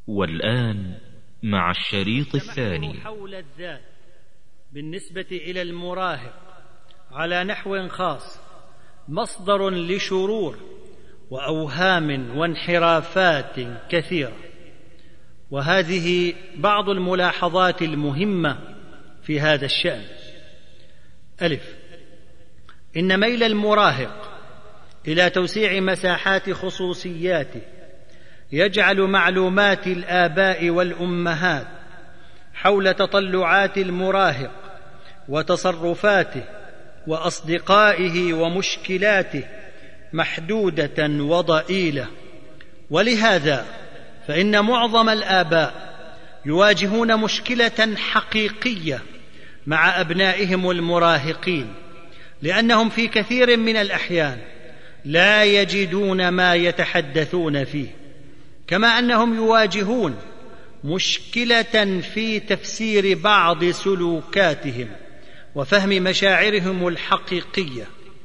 والآن مع الشريط الثاني. حول الذات بالنسبة إلى المراهق على نحو خاص مصدر لشرور وأوهام وانحرافات كثيرة، وهذه بعض الملاحظات المهمة في هذا الشأن. إن ميل المراهق إلى توسيع مساحات خصوصياته يجعل معلومات الآباء والأمهات حول تطلعات المراهق وتصرفاته وأصدقائه ومشكلاته محدودة وضئيلة، ولهذا فإن معظم الآباء يواجهون مشكلة حقيقية مع أبنائهم المراهقين، لأنهم في كثير من الأحيان لا يجدون ما يتحدثون فيه، كما أنهم يواجهون مشكلة في تفسير بعض سلوكاتهم وفهم مشاعرهم الحقيقية.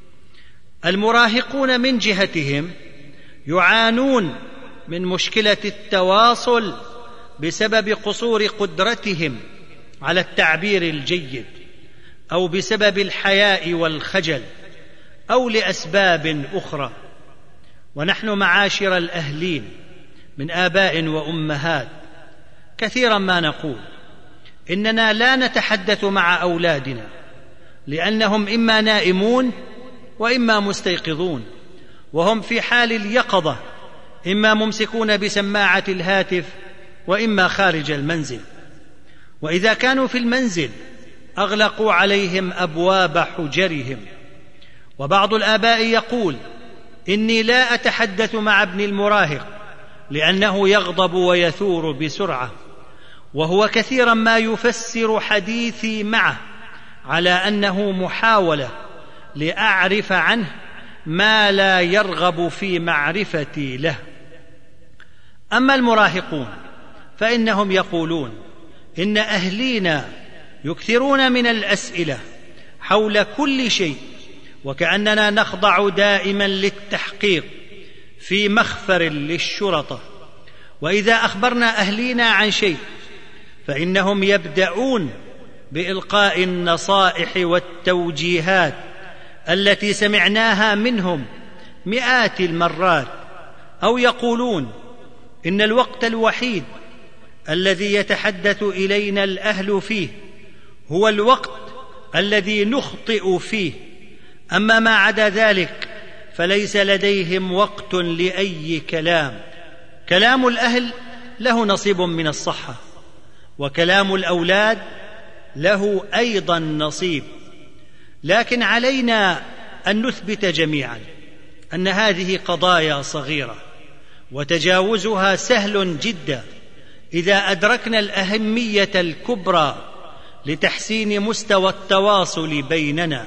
المراهقون من جهتهم يعانون من مشكلة التواصل بسبب قصور قدرتهم على التعبير الجيد، أو بسبب الحياء والخجل، أو لأسباب أخرى. ونحن معاشر الأهلين من آباء وأمهات كثيرا ما نقول إننا لا نتحدث مع أولادنا لأنهم إما نائمون وإما مستيقظون، وهم في حال اليقظة إما ممسكون بسماعة الهاتف وإما خارج المنزل، وإذا كانوا في المنزل أغلقوا عليهم أبواب حجرهم. وبعض الآباء يقول: إني لا أتحدث مع ابني المراهق لأنه يغضب ويثور بسرعة، وهو كثيرا ما يفسر حديثي معه على أنه محاولة لأعرف عنه ما لا يرغب في معرفتي له. أما المراهقون فإنهم يقولون إن أهلينا يكثرون من الأسئلة حول كل شيء، وكأننا نخضع دائما للتحقيق في مخفر للشرطة، وإذا أخبرنا أهلينا عن شيء فإنهم يبدأون بإلقاء النصائح والتوجيهات التي سمعناها منهم مئات المرات، أو يقولون إن الوقت الوحيد الذي يتحدث إلينا الأهل فيه هو الوقت الذي نخطئ فيه، أما ما عدا ذلك فليس لديهم وقت لأي كلام. كلام الأهل له نصيب من الصحة، وكلام الأولاد له أيضا نصيب، لكن علينا أن نثبت جميعا أن هذه قضايا صغيرة، وتجاوزها سهل جدا إذا أدركنا الأهمية الكبرى لتحسين مستوى التواصل بيننا.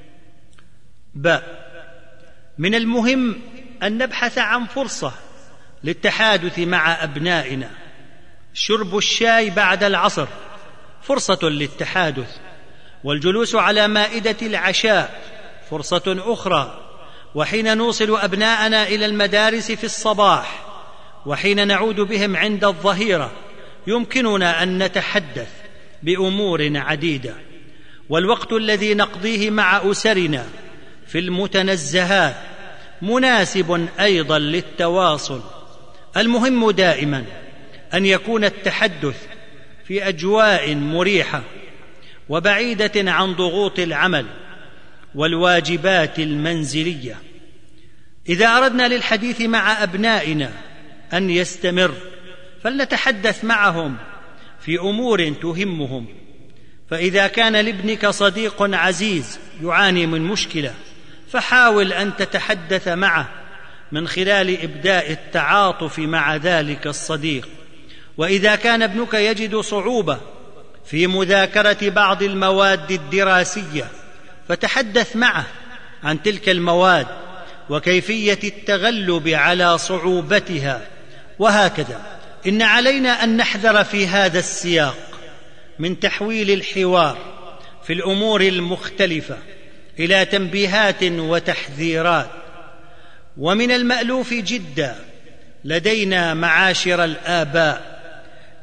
من المهم أن نبحث عن فرصة للتحادث مع أبنائنا. شرب الشاي بعد العصر فرصة للتحادث، والجلوس على مائدة العشاء فرصة أخرى، وحين نوصل أبناءنا إلى المدارس في الصباح وحين نعود بهم عند الظهيرة يمكننا أن نتحدث بأمور عديدة. والوقت الذي نقضيه مع أسرنا في المتنزهات مناسب أيضا للتواصل. المهم دائما أن يكون التحدث في أجواء مريحة وبعيدة عن ضغوط العمل والواجبات المنزلية. إذا أردنا للحديث مع أبنائنا أن يستمر فلنتحدث معهم في أمور تهمهم. فإذا كان لابنك صديق عزيز يعاني من مشكلة فحاول أن تتحدث معه من خلال إبداء التعاطف مع ذلك الصديق. وإذا كان ابنك يجد صعوبة في مذاكرة بعض المواد الدراسية فتحدث معه عن تلك المواد وكيفية التغلب على صعوبتها، وهكذا. إن علينا أن نحذر في هذا السياق من تحويل الحوار في الأمور المختلفة إلى تنبيهات وتحذيرات. ومن المألوف جدا لدينا معاشر الآباء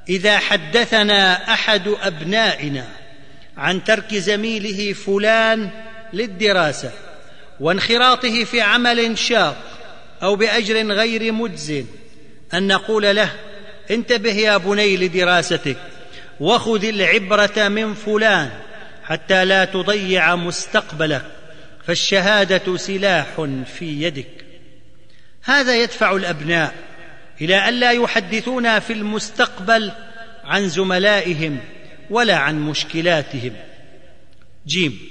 إذا حدثنا أحد أبنائنا عن ترك زميله فلان للدراسة وانخراطه في عمل شاق أو بأجر غير مجز أن نقول له: انتبه يا بني لدراستك، وخذ العبرة من فلان حتى لا تضيع مستقبلك، فالشهادة سلاح في يدك. هذا يدفع الأبناء إلى أن لا يحدثونا في المستقبل عن زملائهم ولا عن مشكلاتهم. جيم: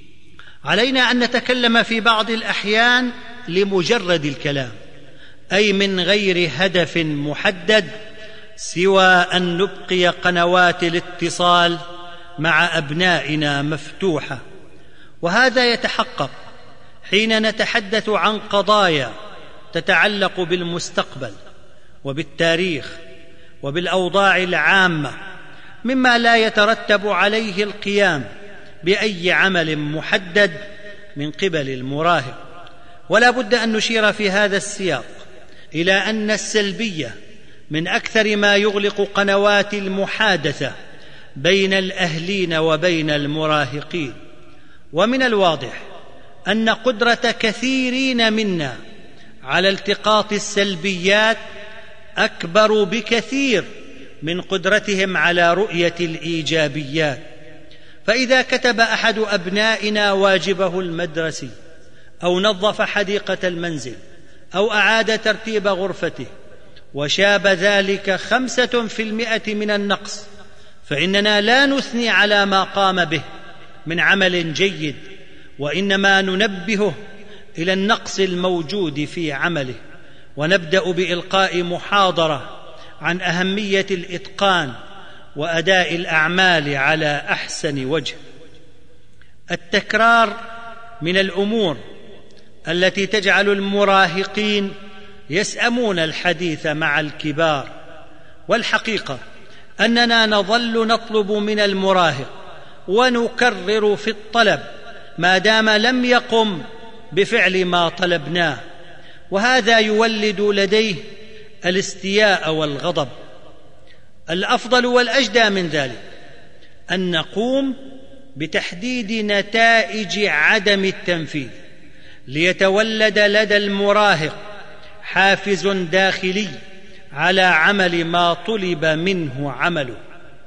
علينا أن نتكلم في بعض الأحيان لمجرد الكلام، أي من غير هدف محدد سوى أن نبقي قنوات الاتصال مع أبنائنا مفتوحة، وهذا يتحقق حين نتحدث عن قضايا تتعلق بالمستقبل وبالتاريخ وبالأوضاع العامة، مما لا يترتب عليه القيام بأي عمل محدد من قبل المراهق. ولا بد أن نشير في هذا السياق إلى أن السلبية من أكثر ما يغلق قنوات المحادثة بين الأهلين وبين المراهقين. ومن الواضح أن قدرة كثيرين منا على التقاط السلبيات أكبر بكثير من قدرتهم على رؤية الإيجابيات. فإذا كتب أحد أبنائنا واجبه المدرسي أو نظف حديقة المنزل أو أعاد ترتيب غرفته وشاب ذلك 5% من النقص، فإننا لا نثني على ما قام به من عمل جيد، وإنما ننبهه إلى النقص الموجود في عمله، ونبدأ بإلقاء محاضرة عن أهمية الإتقان وأداء الأعمال على أحسن وجه. التكرار من الأمور التي تجعل المراهقين يسأمون الحديث مع الكبار، والحقيقة أننا نظل نطلب من المراهق ونكرر في الطلب ما دام لم يقم بفعل ما طلبناه، وهذا يولد لديه الاستياء والغضب. الأفضل والأجدى من ذلك أن نقوم بتحديد نتائج عدم التنفيذ، ليتولد لدى المراهق حافز داخلي على عمل ما طلب منه عمله.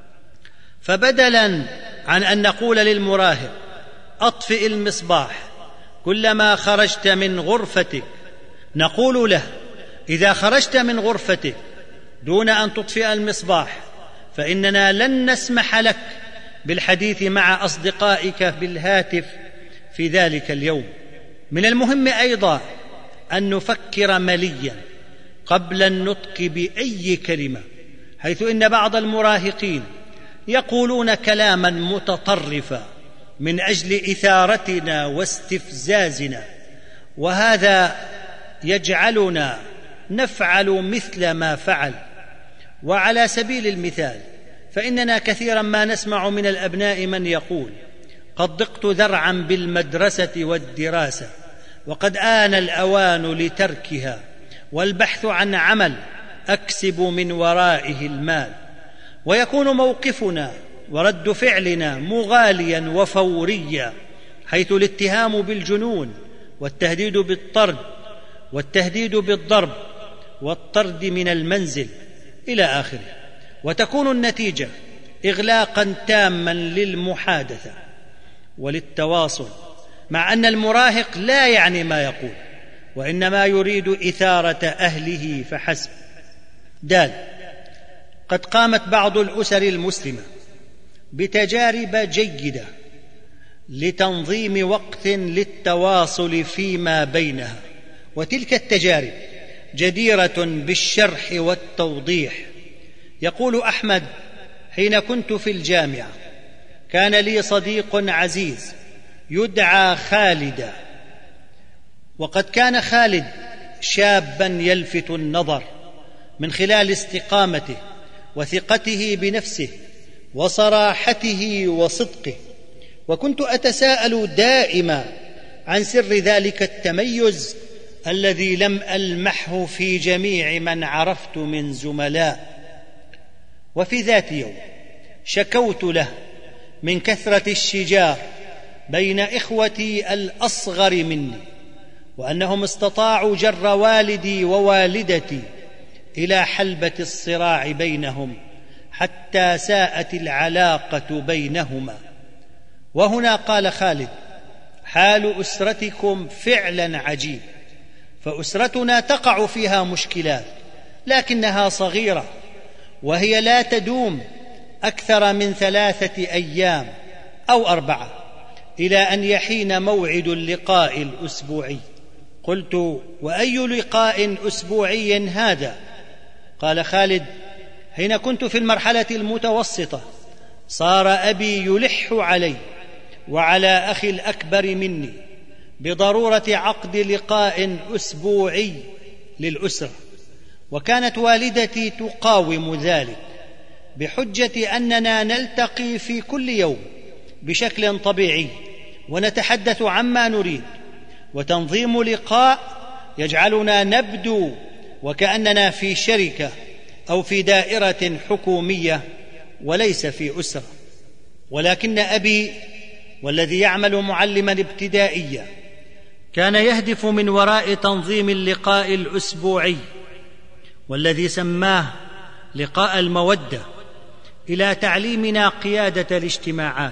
فبدلاً عن أن نقول للمراهق: أطفئ المصباح كلما خرجت من غرفتك، نقول له: إذا خرجت من غرفتك دون أن تطفئ المصباح فإننا لن نسمح لك بالحديث مع أصدقائك بالهاتف في ذلك اليوم. من المهم أيضا أن نفكر مليا قبل النطق بأي كلمة، حيث إن بعض المراهقين يقولون كلاما متطرفا من أجل إثارتنا واستفزازنا، وهذا يجعلنا نفعل مثل ما فعل. وعلى سبيل المثال، فإننا كثيرا ما نسمع من الأبناء من يقول: قد ضقت ذرعا بالمدرسة والدراسة، وقد آن الأوان لتركها والبحث عن عمل أكسب من ورائه المال. ويكون موقفنا ورد فعلنا مغاليا وفوريا، حيث الاتهام بالجنون والتهديد بالطرد والتهديد بالضرب والطرد من المنزل إلى آخره. وتكون النتيجة إغلاقا تاما للمحادثة وللتواصل، مع أن المراهق لا يعني ما يقول، وإنما يريد إثارة أهله فحسب. قد قامت بعض الأسر المسلمة بتجارب جيدة لتنظيم وقت للتواصل فيما بينها، وتلك التجارب جديرة بالشرح والتوضيح. يقول أحمد: حين كنت في الجامعة كان لي صديق عزيز يدعى خالدا، وقد كان خالد شابا يلفت النظر من خلال استقامته وثقته بنفسه وصراحته وصدقه، وكنت أتساءل دائما عن سر ذلك التميز الذي لم ألمحه في جميع من عرفت من زملاء. وفي ذات يوم شكوت له من كثرة الشجار بين إخوتي الأصغر مني، وأنهم استطاعوا جر والدي ووالدتي إلى حلبة الصراع بينهم حتى ساءت العلاقة بينهما. وهنا قال خالد: حال أسرتكم فعلا عجيب، فأسرتنا تقع فيها مشكلات لكنها صغيرة، وهي لا تدوم أكثر من 3 أيام أو 4، إلى أن يحين موعد اللقاء الأسبوعي. قلت: وأي لقاء أسبوعي هذا؟ قال خالد: حين كنت في المرحلة المتوسطة صار أبي يلح علي وعلى أخي الأكبر مني بضرورة عقد لقاء أسبوعي للأسرة، وكانت والدتي تقاوم ذلك بحجة أننا نلتقي في كل يوم بشكل طبيعي ونتحدث عما نريد، وتنظيم لقاء يجعلنا نبدو وكأننا في شركة أو في دائرة حكومية وليس في أسرة. ولكن أبي، والذي يعمل معلما ابتدائيا، كان يهدف من وراء تنظيم اللقاء الأسبوعي والذي سماه لقاء المودة إلى تعليمنا قيادة الاجتماعات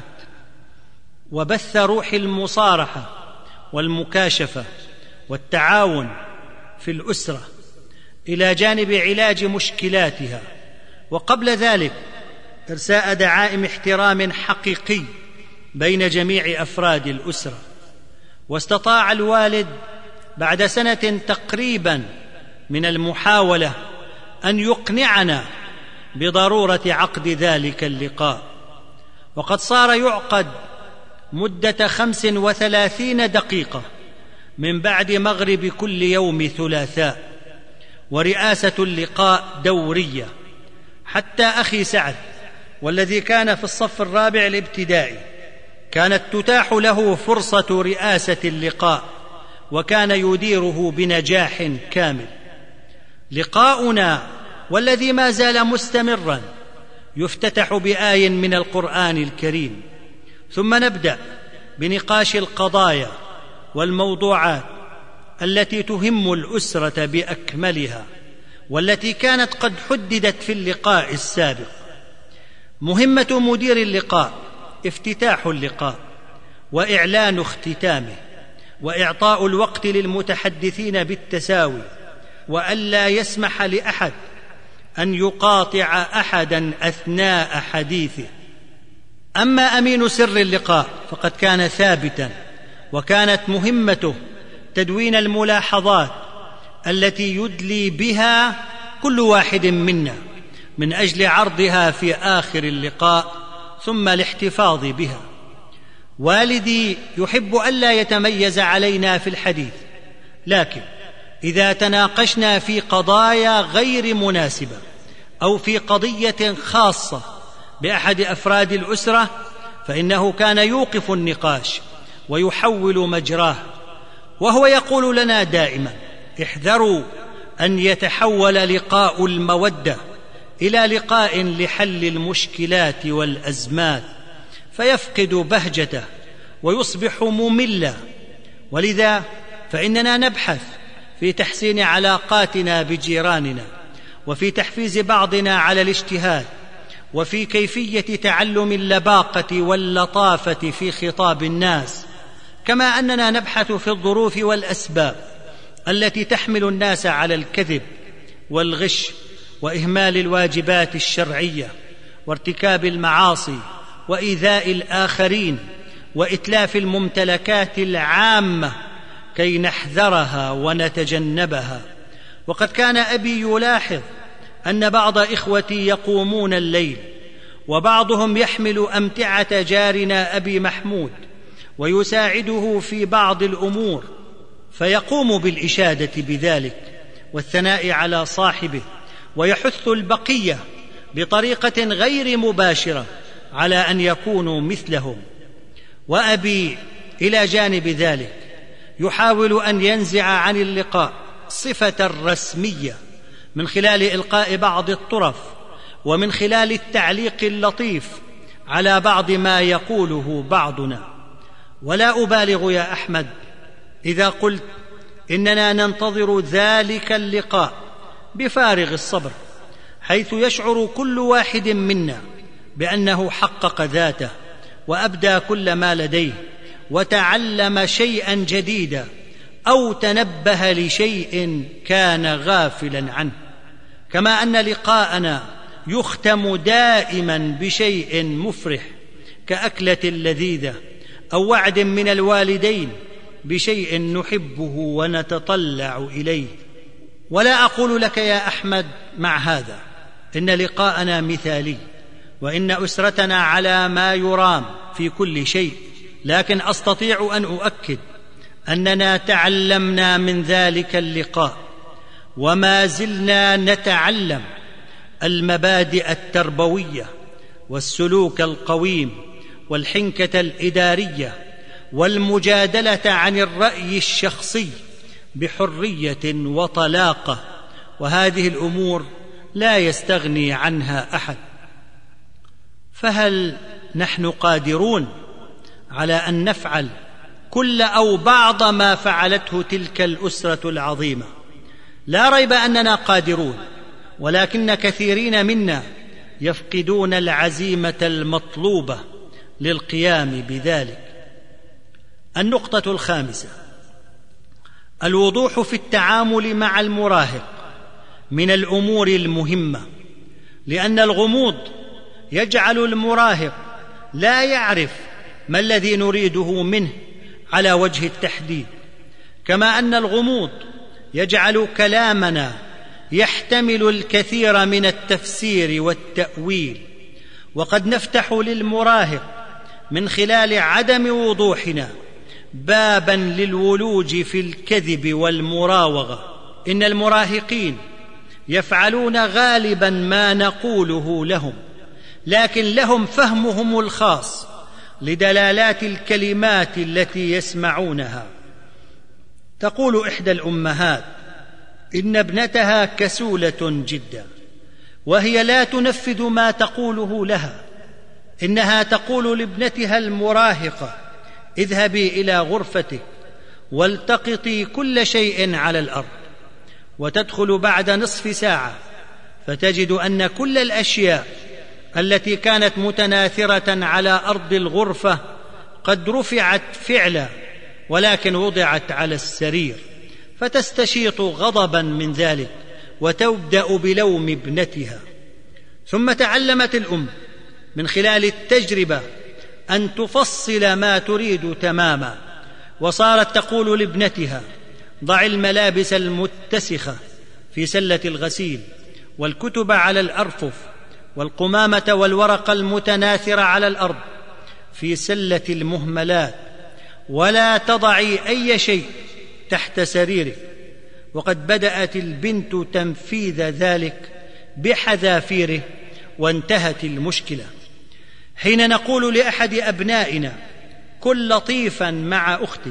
وبث روح المصارحة والمكاشفة والتعاون في الأسرة إلى جانب علاج مشكلاتها، وقبل ذلك إرساء دعائم احترام حقيقي بين جميع أفراد الأسرة. واستطاع الوالد بعد 1 تقريبا من المحاولة أن يقنعنا بضرورة عقد ذلك اللقاء، وقد صار يعقد مدة 35 دقيقة من بعد مغرب كل يوم ثلاثاء، ورئاسة اللقاء دورية، حتى أخي سعد والذي كان في الصف الرابع الابتدائي كانت تتاح له فرصة رئاسة اللقاء، وكان يديره بنجاح كامل. لقاؤنا والذي ما زال مستمرا يفتتح بآية من القرآن الكريم، ثم نبدأ بنقاش القضايا والموضوعات التي تهم الأسرة بأكملها، والتي كانت قد حددت في اللقاء السابق. مهمة مدير اللقاء افتتاح اللقاء وإعلان اختتامه، وإعطاء الوقت للمتحدثين بالتساوي، وألا يسمح لأحد أن يقاطع أحدا أثناء حديثه. أما أمين سر اللقاء فقد كان ثابتا، وكانت مهمته تدوين الملاحظات التي يدلي بها كل واحد منا من أجل عرضها في آخر اللقاء ثم الاحتفاظ بها. والدي يحب ألا يتميز علينا في الحديث، لكن إذا تناقشنا في قضايا غير مناسبة أو في قضية خاصة بأحد أفراد الأسرة فإنه كان يوقف النقاش ويحول مجراه، وهو يقول لنا دائما: احذروا أن يتحول لقاء المودة إلى لقاء لحل المشكلات والأزمات فيفقد بهجته ويصبح مملا. ولذا فإننا نبحث في تحسين علاقاتنا بجيراننا، وفي تحفيز بعضنا على الاجتهاد، وفي كيفية تعلم اللباقة واللطافة في خطاب الناس، كما أننا نبحث في الظروف والأسباب التي تحمل الناس على الكذب والغش وإهمال الواجبات الشرعية وارتكاب المعاصي وإيذاء الآخرين وإتلاف الممتلكات العامة كي نحذرها ونتجنبها. وقد كان أبي يلاحظ أن بعض إخوتي يقومون الليل، وبعضهم يحمل أمتعة جارنا أبي محمود ويساعده في بعض الأمور، فيقوم بالإشادة بذلك والثناء على صاحبه، ويحث البقية بطريقة غير مباشرة على أن يكونوا مثلهم. وأبي إلى جانب ذلك يحاول أن ينزع عن اللقاء صفة الرسمية من خلال إلقاء بعض الطرف ومن خلال التعليق اللطيف على بعض ما يقوله بعضنا. ولا أبالغ يا أحمد إذا قلت إننا ننتظر ذلك اللقاء بفارغ الصبر، حيث يشعر كل واحد منا بأنه حقق ذاته وأبدى كل ما لديه وتعلم شيئا جديدا أو تنبه لشيء كان غافلا عنه. كما أن لقاءنا يختم دائما بشيء مفرح كأكلة لذيذة أو وعد من الوالدين بشيء نحبه ونتطلع إليه. ولا أقول لك يا أحمد مع هذا إن لقاءنا مثالي وإن أسرتنا على ما يرام في كل شيء، لكن أستطيع أن أؤكد أننا تعلمنا من ذلك اللقاء وما زلنا نتعلم المبادئ التربوية والسلوك القويم والحنكة الإدارية والمجادلة عن الرأي الشخصي بحرية وطلاقة، وهذه الأمور لا يستغني عنها أحد. فهل نحن قادرون على أن نفعل كل أو بعض ما فعلته تلك الأسرة العظيمة؟ لا ريب أننا قادرون، ولكن كثيرين منا يفقدون العزيمة المطلوبة للقيام بذلك. النقطة الخامسة: الوضوح في التعامل مع المراهق من الأمور المهمة، لأن الغموض يجعل المراهق لا يعرف ما الذي نريده منه على وجه التحديد، كما أن الغموض يجعل كلامنا يحتمل الكثير من التفسير والتأويل، وقد نفتح للمراهق من خلال عدم وضوحنا بابا للولوج في الكذب والمراوغة. إن المراهقين يفعلون غالبا ما نقوله لهم، لكن لهم فهمهم الخاص لدلالات الكلمات التي يسمعونها. تقول إحدى الأمهات إن ابنتها كسولة جدا، وهي لا تنفذ ما تقوله لها. إنها تقول لابنتها المراهقة: اذهبي إلى غرفتك والتقطي كل شيء على الأرض، وتدخل بعد نصف ساعة فتجد أن كل الأشياء التي كانت متناثرة على أرض الغرفة قد رفعت فعلا، ولكن وضعت على السرير، فتستشيط غضبا من ذلك وتبدأ بلوم ابنتها. ثم تعلمت الأم من خلال التجربة أن تفصل ما تريد تماما، وصارت تقول لابنتها: ضع الملابس المتسخة في سلة الغسيل، والكتب على الأرفف، والقمامة والورق المتناثرة على الأرض في سلة المهملات، ولا تضعي أي شيء تحت سريرك. وقد بدأت البنت تنفيذ ذلك بحذافيره، وانتهت المشكلة. حين نقول لأحد أبنائنا: كن لطيفا مع أختك،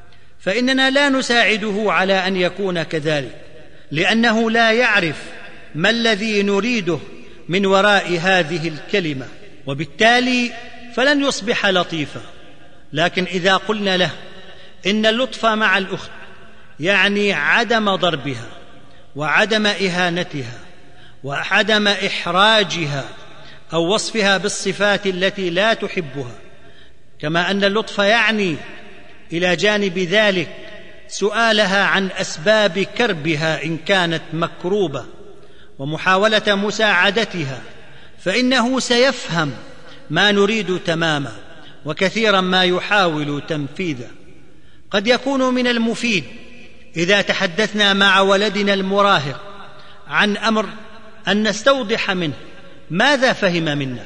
فإننا لا نساعده على أن يكون كذلك، لأنه لا يعرف ما الذي نريده من وراء هذه الكلمة، وبالتالي فلن يصبح لطيفا. لكن إذا قلنا له إن اللطف مع الأخت يعني عدم ضربها وعدم إهانتها وعدم إحراجها أو وصفها بالصفات التي لا تحبها، كما أن اللطف يعني إلى جانب ذلك سؤالها عن أسباب كربها إن كانت مكروبة ومحاولة مساعدتها، فإنه سيفهم ما نريد تماما، وكثيرا ما يحاول تنفيذه. قد يكون من المفيد إذا تحدثنا مع ولدنا المراهق عن أمر أن نستوضح منه ماذا فهم منا.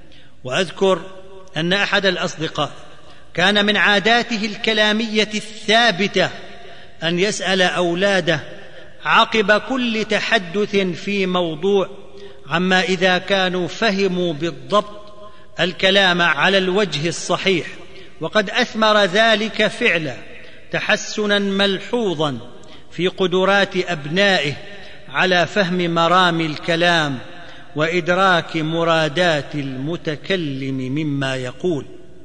وأذكر أن أحد الأصدقاء كان من عاداته الكلامية الثابتة أن يسأل أولاده عقب كل تحدث في موضوع عما إذا كانوا فهموا بالضبط الكلام على الوجه الصحيح، وقد أثمر ذلك فعلا تحسنا ملحوظا في قدرات أبنائه على فهم مرامي الكلام وإدراك مرادات المتكلم مما يقول.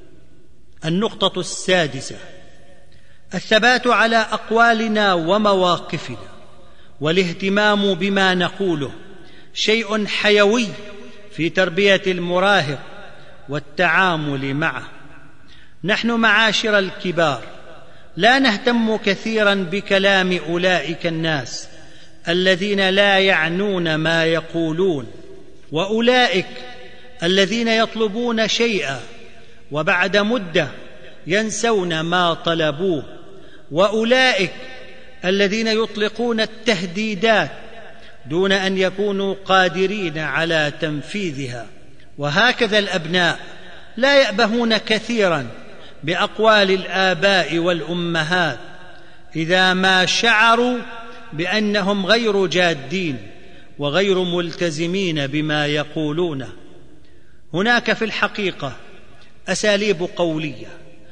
النقطة السادسة: الثبات على أقوالنا ومواقفنا والاهتمام بما نقوله شيء حيوي في تربية المراهق والتعامل معه. نحن معاشر الكبار لا نهتم كثيرا بكلام أولئك الناس الذين لا يعنون ما يقولون، وأولئك الذين يطلبون شيئا وبعد مدة ينسون ما طلبوه، وأولئك الذين يطلقون التهديدات دون أن يكونوا قادرين على تنفيذها. وهكذا الأبناء لا يأبهون كثيرا بأقوال الآباء والأمهات إذا ما شعروا بأنهم غير جادين وغير ملتزمين بما يقولونه. هناك في الحقيقة أساليب قولية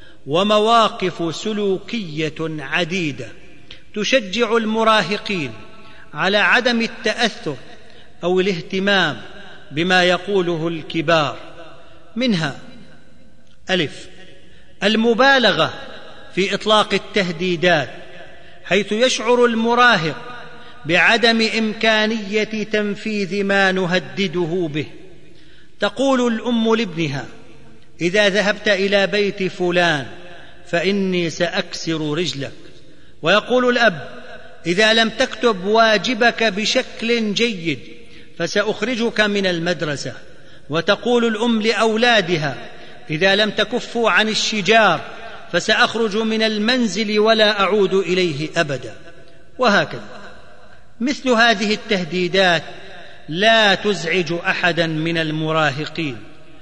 ومواقف سلوكية عديدة تشجع المراهقين على عدم التأثر أو الاهتمام بما يقوله الكبار. منها: 1. المبالغة في إطلاق التهديدات، حيث يشعر المراهق بعدم إمكانية تنفيذ ما نهدده به. تقول الأم لابنها: إذا ذهبت إلى بيت فلان فإني سأكسر رجلك. ويقول الأب: إذا لم تكتب واجبك بشكل جيد فسأخرجك من المدرسة. وتقول الأم لأولادها: إذا لم تكفوا عن الشجار فسأخرج من المنزل ولا أعود إليه أبدا. وهكذا. مثل هذه التهديدات لا تزعج أحدا من المراهقين،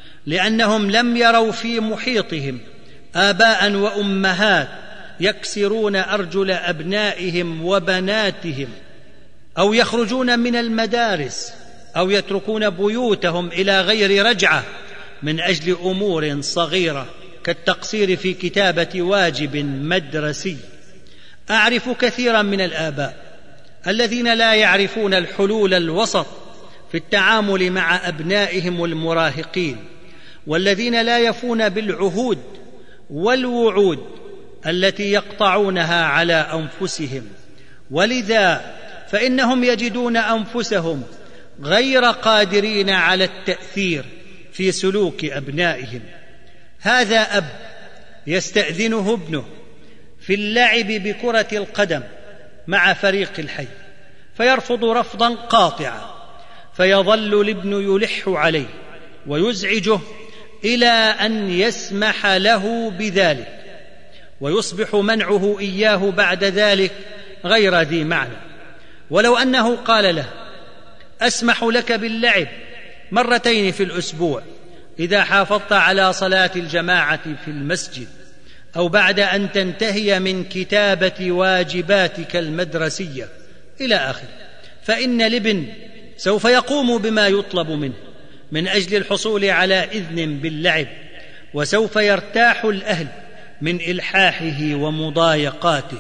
لأنهم لم يروا في محيطهم آباء وأمهات يكسرون أرجل أبنائهم وبناتهم، أو يخرجون من المدارس أو يتركون بيوتهم إلى غير رجعة من أجل أمور صغيرة كالتقصير في كتابة واجب مدرسي. أعرف كثيرا من الآباء الذين لا يعرفون الحلول الوسط في التعامل مع أبنائهم المراهقين، والذين لا يفون بالعهود والوعود التي يقطعونها على أنفسهم، ولذا فإنهم يجدون أنفسهم غير قادرين على التأثير في سلوك أبنائهم. هذا أب يستأذنه ابنه في اللعب بكرة القدم مع فريق الحي، فيرفض رفضا قاطعا، فيظل الابن يلح عليه ويزعجه إلى أن يسمح له بذلك، ويصبح منعه إياه بعد ذلك غير ذي معنى. ولو أنه قال له: أسمح لك باللعب 2 في الأسبوع إذا حافظت على صلاة الجماعة في المسجد، أو بعد أن تنتهي من كتابة واجباتك المدرسية إلى آخره، فإن الابن سوف يقوم بما يطلب منه من أجل الحصول على إذن باللعب، وسوف يرتاح الأهل من إلحاحه ومضايقاته.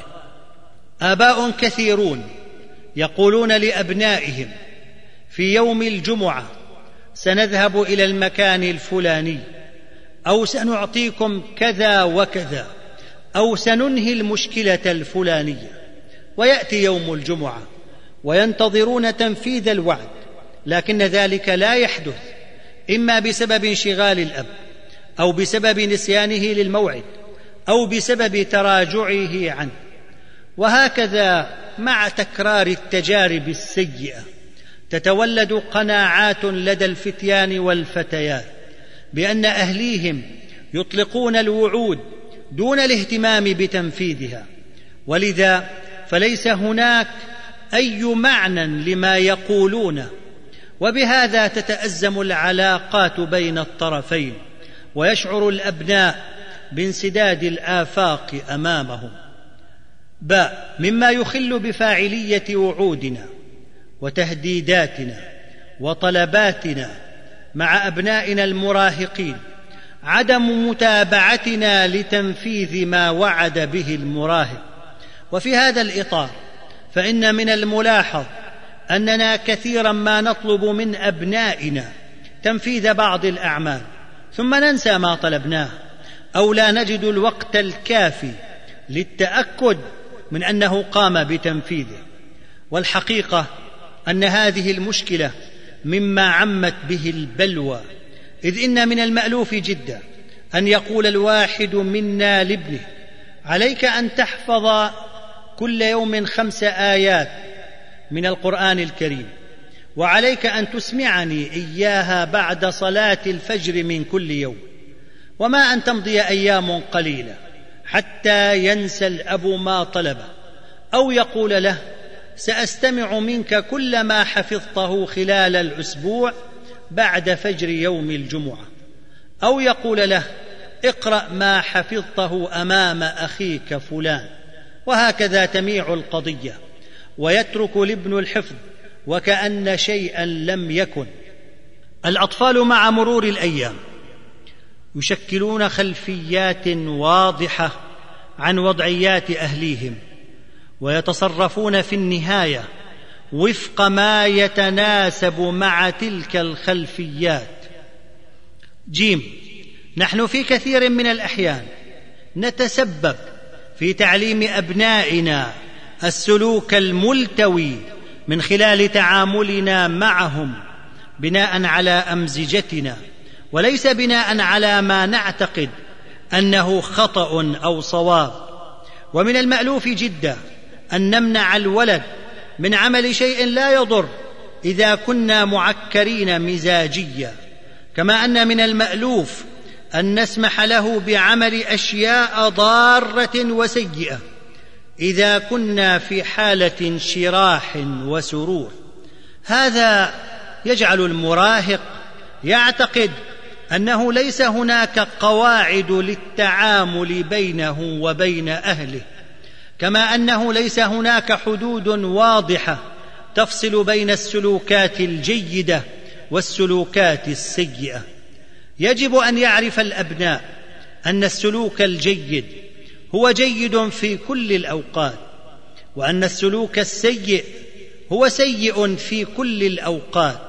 آباء كثيرون يقولون لأبنائهم في يوم الجمعة: سنذهب إلى المكان الفلاني، أو سنعطيكم كذا وكذا، أو سننهي المشكلة الفلانية. ويأتي يوم الجمعة وينتظرون تنفيذ الوعد، لكن ذلك لا يحدث، إما بسبب انشغال الأب، أو بسبب نسيانه للموعد، أو بسبب تراجعه عنه. وهكذا مع تكرار التجارب السيئة تتولد قناعات لدى الفتيان والفتيات بأن أهليهم يطلقون الوعود دون الاهتمام بتنفيذها، ولذا فليس هناك أي معنى لما يقولونه، وبهذا تتأزم العلاقات بين الطرفين، ويشعر الأبناء بانسداد الآفاق أمامهم. مما يخل بفاعلية وعودنا وتهديداتنا وطلباتنا مع أبنائنا المراهقين عدم متابعتنا لتنفيذ ما وعد به المراهق. وفي هذا الإطار فإن من الملاحظ أننا كثيرا ما نطلب من أبنائنا تنفيذ بعض الأعمال ثم ننسى ما طلبناه، أو لا نجد الوقت الكافي للتأكد من أنه قام بتنفيذه. والحقيقة أن هذه المشكلة مما عمت به البلوى، إذ إن من المألوف جدا أن يقول الواحد منا لابنه: عليك أن تحفظ كل يوم 5 آيات من القرآن الكريم، وعليك أن تسمعني إياها بعد صلاة الفجر من كل يوم، وما أن تمضي أيام قليلة حتى ينسى الأب ما طلبه، أو يقول له: سأستمع منك كل ما حفظته خلال الأسبوع بعد فجر يوم الجمعة، أو يقول له: اقرأ ما حفظته أمام أخيك فلان، وهكذا تميع القضية، ويترك الابن الحفظ وكأن شيئا لم يكن. الأطفال مع مرور الأيام يشكلون خلفيات واضحة عن وضعيات أهليهم، ويتصرفون في النهاية وفق ما يتناسب مع تلك الخلفيات. جيم: نحن في كثير من الأحيان نتسبب في تعليم أبنائنا السلوك الملتوي من خلال تعاملنا معهم بناء على أمزجتنا، وليس بناء على ما نعتقد أنه خطأ أو صواب. ومن المألوف جدا أن نمنع الولد من عمل شيء لا يضر إذا كنا معكرين مزاجيا، كما أن من المألوف أن نسمح له بعمل أشياء ضارة وسيئة إذا كنا في حالة انشراح وسرور. هذا يجعل المراهق يعتقد أنه ليس هناك قواعد للتعامل بينه وبين أهله، كما أنه ليس هناك حدود واضحة تفصل بين السلوكات الجيدة والسلوكات السيئة. يجب أن يعرف الأبناء أن السلوك الجيد هو جيد في كل الأوقات، وأن السلوك السيء هو سيء في كل الأوقات.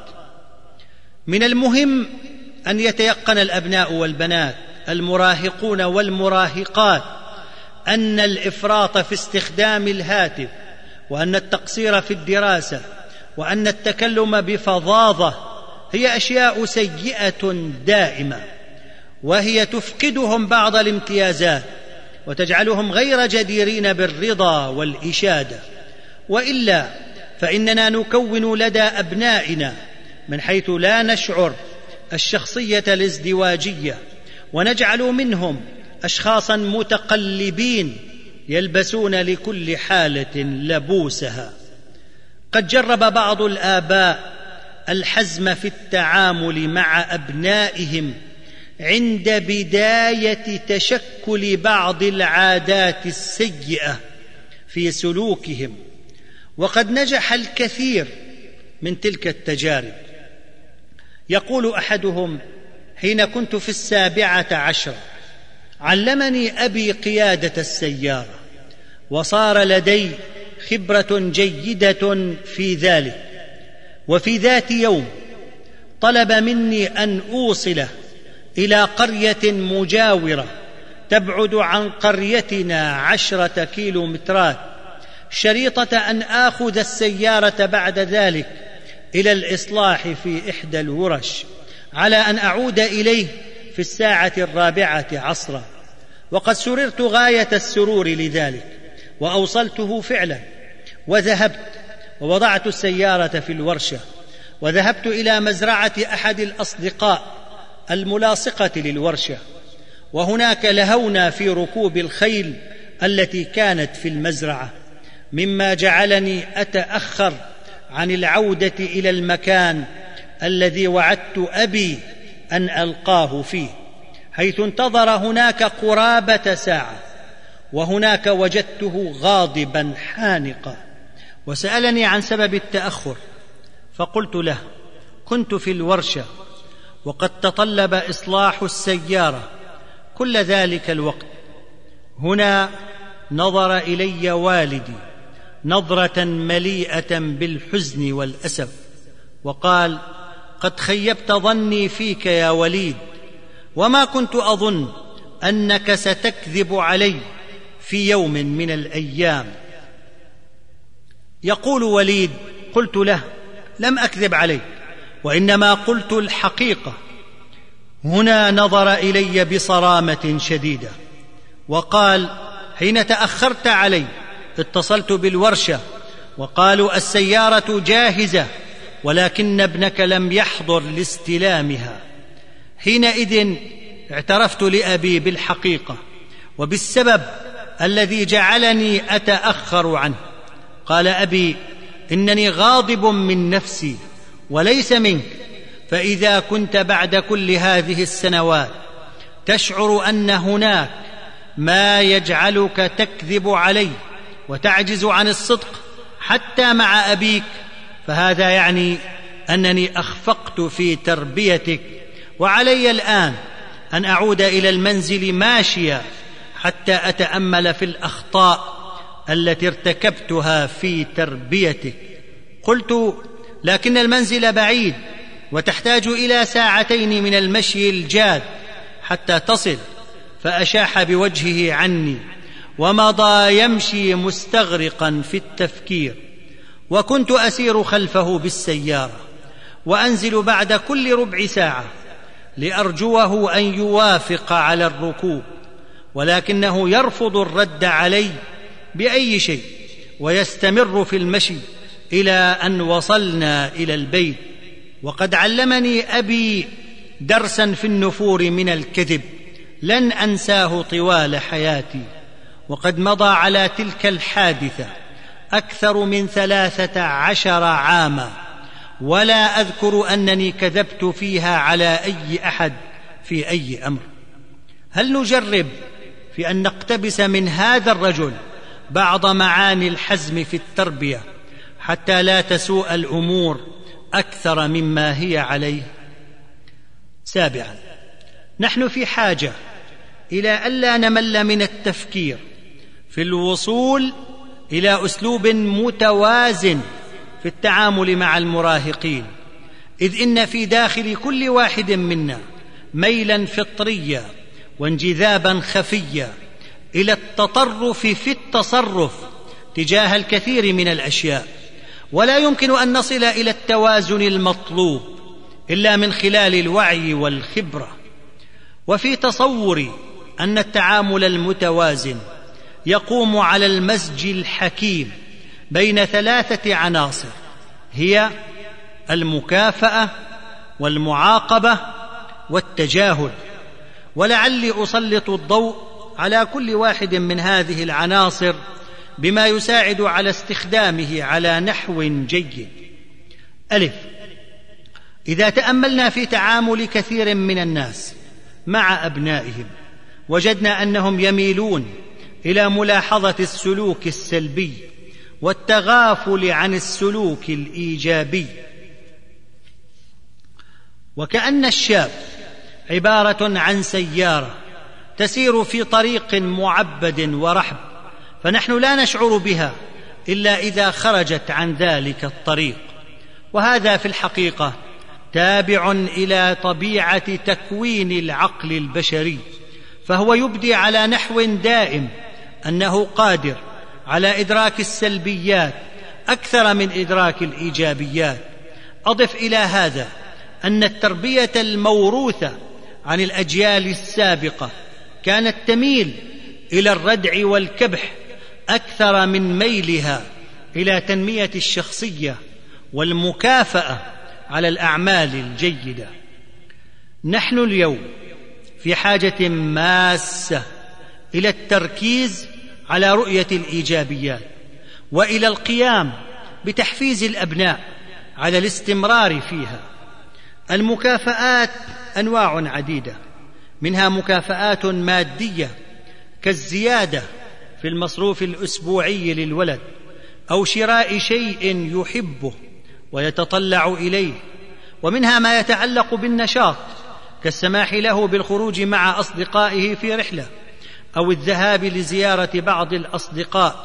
من المهم أن يتيقن الأبناء والبنات المراهقون والمراهقات أن الإفراط في استخدام الهاتف، وأن التقصير في الدراسة، وأن التكلم بفظاظة هي أشياء سيئة دائمة، وهي تفقدهم بعض الامتيازات وتجعلهم غير جديرين بالرضا والإشادة. وإلا فإننا نكون لدى أبنائنا من حيث لا نشعر الشخصية الازدواجية، ونجعل منهم أشخاصا متقلبين يلبسون لكل حالة لبوسها. قد جرب بعض الآباء الحزم في التعامل مع أبنائهم عند بداية تشكل بعض العادات السيئة في سلوكهم، وقد نجح الكثير من تلك التجارب. يقول أحدهم: حين كنت في 17 علمني أبي قيادة السيارة، وصار لدي خبرة جيدة في ذلك، وفي ذات يوم طلب مني أن أوصله إلى قرية مجاورة تبعد عن قريتنا 10 كيلومترات، شريطة أن آخذ السيارة بعد ذلك إلى الإصلاح في إحدى الورش، على أن أعود إليه في 4:00 عصرا. وقد سررت غاية السرور لذلك، وأوصلته فعلا، وذهبت ووضعت السيارة في الورشة، وذهبت إلى مزرعة أحد الأصدقاء الملاصقة للورشة، وهناك لهونا في ركوب الخيل التي كانت في المزرعة، مما جعلني أتأخر عن العودة إلى المكان الذي وعدت أبي أن ألقاه فيه، حيث انتظر هناك قرابة ساعة، وهناك وجدته غاضبا حانقا، وسألني عن سبب التأخر، فقلت له: كنت في الورشة وقد تطلب إصلاح السيارة كل ذلك الوقت. هنا نظر إلي والدي نظرة مليئة بالحزن والأسف، وقال: قد خيبت ظني فيك يا وليد، وما كنت أظن أنك ستكذب علي في يوم من الأيام. يقول وليد: قلت له: لم أكذب عليك، وإنما قلت الحقيقة. هنا نظر إلي بصرامة شديدة وقال: حين تأخرت علي اتصلت بالورشة وقالوا السيارة جاهزة، ولكن ابنك لم يحضر لاستلامها. حينئذ اعترفت لأبي بالحقيقة وبالسبب الذي جعلني أتأخر عنه. قال أبي: إنني غاضب من نفسي وليس منك، فإذا كنت بعد كل هذه السنوات تشعر أن هناك ما يجعلك تكذب علي وتعجز عن الصدق حتى مع أبيك، فهذا يعني أنني أخفقت في تربيتك، وعلي الآن أن أعود إلى المنزل ماشيا حتى أتأمل في الأخطاء التي ارتكبتها في تربيتك. قلت: لكن المنزل بعيد وتحتاج إلى 2 ساعات من المشي الجاد حتى تصل. فأشاح بوجهه عني ومضى يمشي مستغرقا في التفكير، وكنت أسير خلفه بالسيارة وأنزل بعد كل ربع ساعة لأرجوه أن يوافق على الركوب، ولكنه يرفض الرد علي بأي شيء ويستمر في المشي إلى أن وصلنا إلى البيت. وقد علمني أبي درسا في النفور من الكذب لن أنساه طوال حياتي، وقد مضى على تلك الحادثة أكثر من 13 عاما، ولا أذكر أنني كذبت فيها على أي أحد في أي أمر. هل نجرب في أن نقتبس من هذا الرجل بعض معاني الحزم في التربية حتى لا تسوء الأمور أكثر مما هي عليه؟ 7. نحن في حاجة إلى ألا نمل من التفكير في الوصول إلى أسلوب متوازن في التعامل مع المراهقين، إذ إن في داخل كل واحد منا ميلا فطريا وانجذابا خفيا إلى التطرف في التصرف تجاه الكثير من الأشياء، ولا يمكن أن نصل إلى التوازن المطلوب إلا من خلال الوعي والخبرة. وفي تصوري أن التعامل المتوازن يقوم على المزج الحكيم بين 3 عناصر، هي المكافأة والمعاقبة والتجاهل، ولعلي أسلط الضوء على كل واحد من هذه العناصر بما يساعد على استخدامه على نحو جيد. 1. إذا تأملنا في تعامل كثير من الناس مع أبنائهم وجدنا أنهم يميلون إلى ملاحظة السلوك السلبي والتغافل عن السلوك الإيجابي، وكأن الشاب عبارة عن سيارة تسير في طريق معبد ورحب، فنحن لا نشعر بها إلا إذا خرجت عن ذلك الطريق. وهذا في الحقيقة تابع إلى طبيعة تكوين العقل البشري، فهو يبدي على نحو دائم أنه قادر على إدراك السلبيات أكثر من إدراك الإيجابيات. أضف إلى هذا أن التربية الموروثة عن الأجيال السابقة كانت تميل إلى الردع والكبح أكثر من ميلها إلى تنمية الشخصية والمكافأة على الأعمال الجيدة. نحن اليوم في حاجة ماسة إلى التركيز على رؤية الإيجابيات، وإلى القيام بتحفيز الأبناء على الاستمرار فيها. المكافآت أنواع عديدة، منها مكافآت مادية كالزيادة في المصروف الأسبوعي للولد، أو شراء شيء يحبه ويتطلع إليه، ومنها ما يتعلق بالنشاط كالسماح له بالخروج مع أصدقائه في رحلة، أو الذهاب لزيارة بعض الأصدقاء،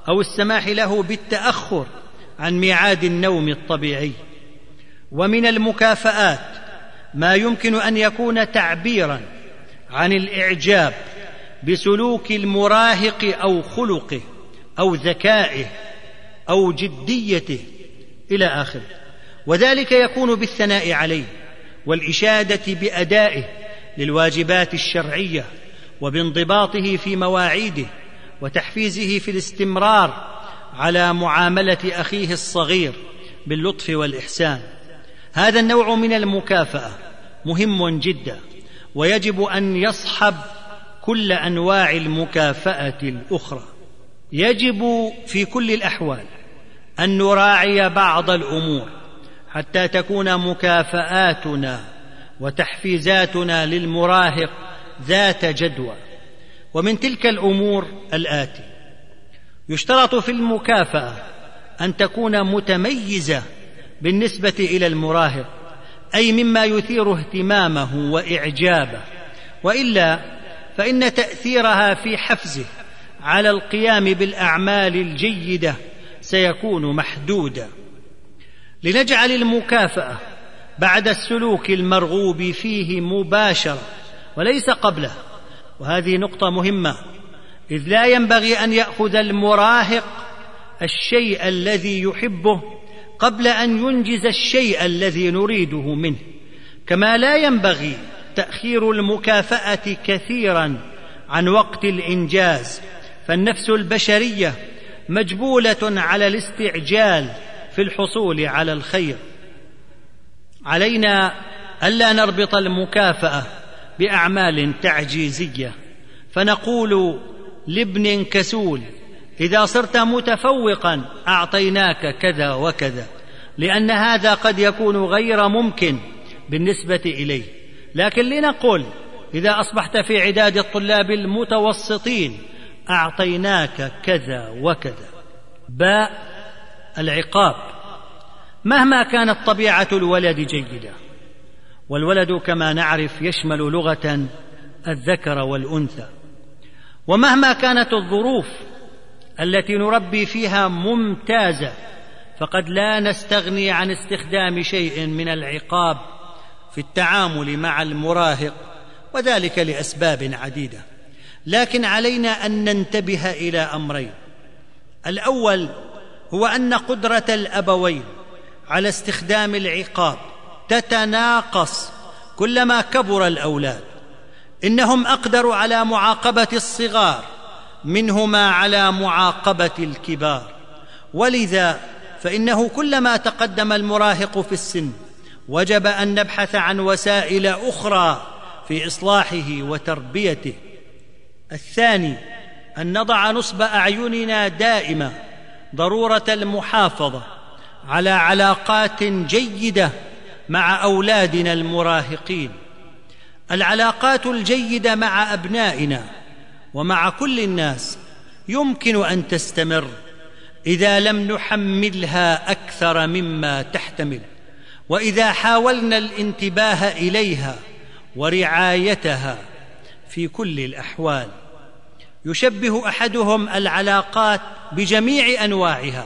أو السماح له بالتأخر عن ميعاد النوم الطبيعي. ومن المكافآت ما يمكن أن يكون تعبيراً عن الإعجاب بسلوك المراهق أو خلقه أو ذكائه أو جديته إلى آخره، وذلك يكون بالثناء عليه والإشادة بأدائه للواجبات الشرعية وبانضباطه في مواعيده وتحفيزه في الاستمرار على معاملة أخيه الصغير باللطف والإحسان. هذا النوع من المكافأة مهم جدا، ويجب أن يصحب كل أنواع المكافأة الأخرى. يجب في كل الأحوال أن نراعي بعض الأمور حتى تكون مكافآتنا وتحفيزاتنا للمراهق ذات جدوى. ومن تلك الأمور الآتي: يشترط في المكافأة أن تكون متميزة بالنسبة إلى المراهق، أي مما يثير اهتمامه وإعجابه، وإلا فإن تأثيرها في حفزه على القيام بالأعمال الجيدة سيكون محدودا. لنجعل المكافأة بعد السلوك المرغوب فيه مباشرة وليس قبله، وهذه نقطة مهمة، إذ لا ينبغي أن يأخذ المراهق الشيء الذي يحبه قبل أن ينجز الشيء الذي نريده منه، كما لا ينبغي تأخير المكافأة كثيرا عن وقت الإنجاز، فالنفس البشرية مجبولة على الاستعجال في الحصول على الخير. علينا ألا نربط المكافأة بأعمال تعجيزية، فنقول لابن كسول: إذا صرت متفوقا أعطيناك كذا وكذا، لأن هذا قد يكون غير ممكن بالنسبة إليه. لكن لنقول: إذا أصبحت في عداد الطلاب المتوسطين أعطيناك كذا وكذا. باء العقاب. مهما كانت طبيعة الولد جيدة، والولد كما نعرف يشمل لغة الذكر والأنثى، ومهما كانت الظروف التي نربي فيها ممتازة، فقد لا نستغني عن استخدام شيء من العقاب في التعامل مع المراهق، وذلك لأسباب عديدة. لكن علينا أن ننتبه إلى أمرين: الأول هو أن قدرة الأبوين على استخدام العقاب تتناقص كلما كبر الأولاد. إنهم أقدر على معاقبة الصغار منهما على معاقبة الكبار، ولذا فإنه كلما تقدم المراهق في السن وجب أن نبحث عن وسائل أخرى في إصلاحه وتربيته. الثاني أن نضع نصب أعيننا دائما ضرورة المحافظة على علاقات جيدة مع أولادنا المراهقين. العلاقات الجيدة مع أبنائنا ومع كل الناس يمكن أن تستمر إذا لم نحملها أكثر مما تحتمل، وإذا حاولنا الانتباه إليها ورعايتها في كل الأحوال. يشبه أحدهم العلاقات بجميع أنواعها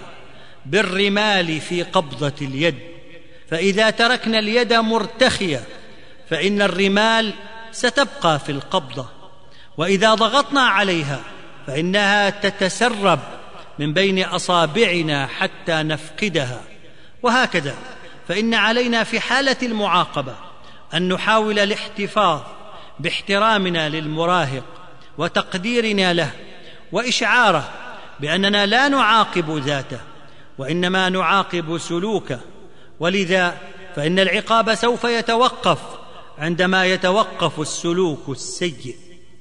بالرمال في قبضة اليد، فإذا تركنا اليد مرتخية فإن الرمال ستبقى في القبضة، وإذا ضغطنا عليها فإنها تتسرب من بين أصابعنا حتى نفقدها. وهكذا فإن علينا في حالة المعاقبة أن نحاول الاحتفاظ باحترامنا للمراهق وتقديرنا له وإشعاره بأننا لا نعاقب ذاته وإنما نعاقب سلوكه، ولذا فإن العقاب سوف يتوقف عندما يتوقف السلوك السيء.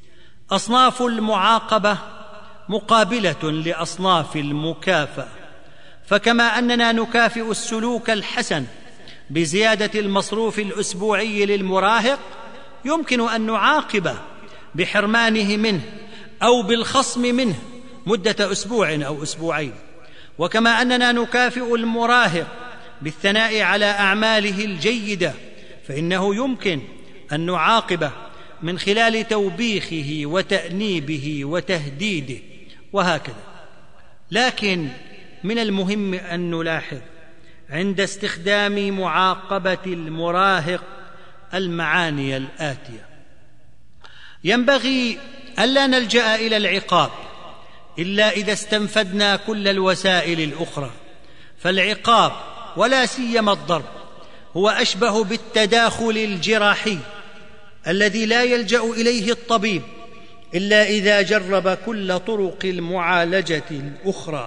أصناف المعاقبة مقابلة لأصناف المكافأة، فكما أننا نكافئ السلوك الحسن بزيادة المصروف الأسبوعي للمراهق، يمكن أن نعاقبه بحرمانه منه أو بالخصم منه مدة أسبوع أو أسبوعين. وكما أننا نكافئ المراهق بالثناء على أعماله الجيدة، فإنه يمكن أن نعاقبه من خلال توبيخه وتأنيبه وتهديده، وهكذا. لكن من المهم أن نلاحظ عند استخدام معاقبة المراهق المعاني الآتية: ينبغي ألا نلجأ إلى العقاب إلا إذا استنفدنا كل الوسائل الأخرى، فالعقاب ولا سيما الضرب هو أشبه بالتداخل الجراحي الذي لا يلجأ إليه الطبيب إلا إذا جرب كل طرق المعالجة الأخرى.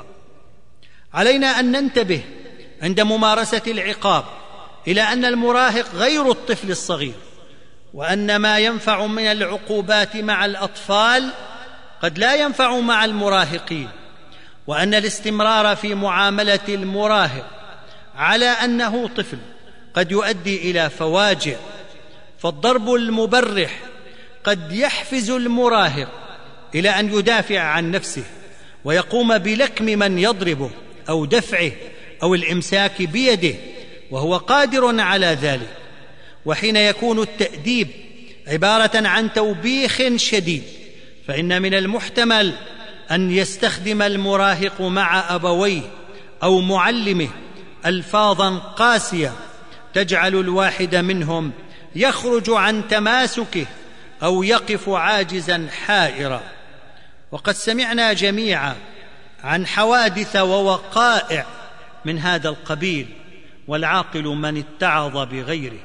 علينا أن ننتبه عند ممارسة العقاب إلى أن المراهق غير الطفل الصغير، وأن ما ينفع من العقوبات مع الأطفال قد لا ينفع مع المراهقين، وأن الاستمرار في معاملة المراهق على أنه طفل قد يؤدي إلى فواجع. فالضرب المبرح قد يحفز المراهق إلى أن يدافع عن نفسه ويقوم بلكم من يضربه أو دفعه أو الإمساك بيده وهو قادر على ذلك. وحين يكون التأديب عبارة عن توبيخ شديد، فإن من المحتمل أن يستخدم المراهق مع أبويه أو معلمه ألفاظا قاسية تجعل الواحد منهم يخرج عن تماسكه أو يقف عاجزا حائرا. وقد سمعنا جميعا عن حوادث ووقائع من هذا القبيل، والعاقل من اتعظ بغيره.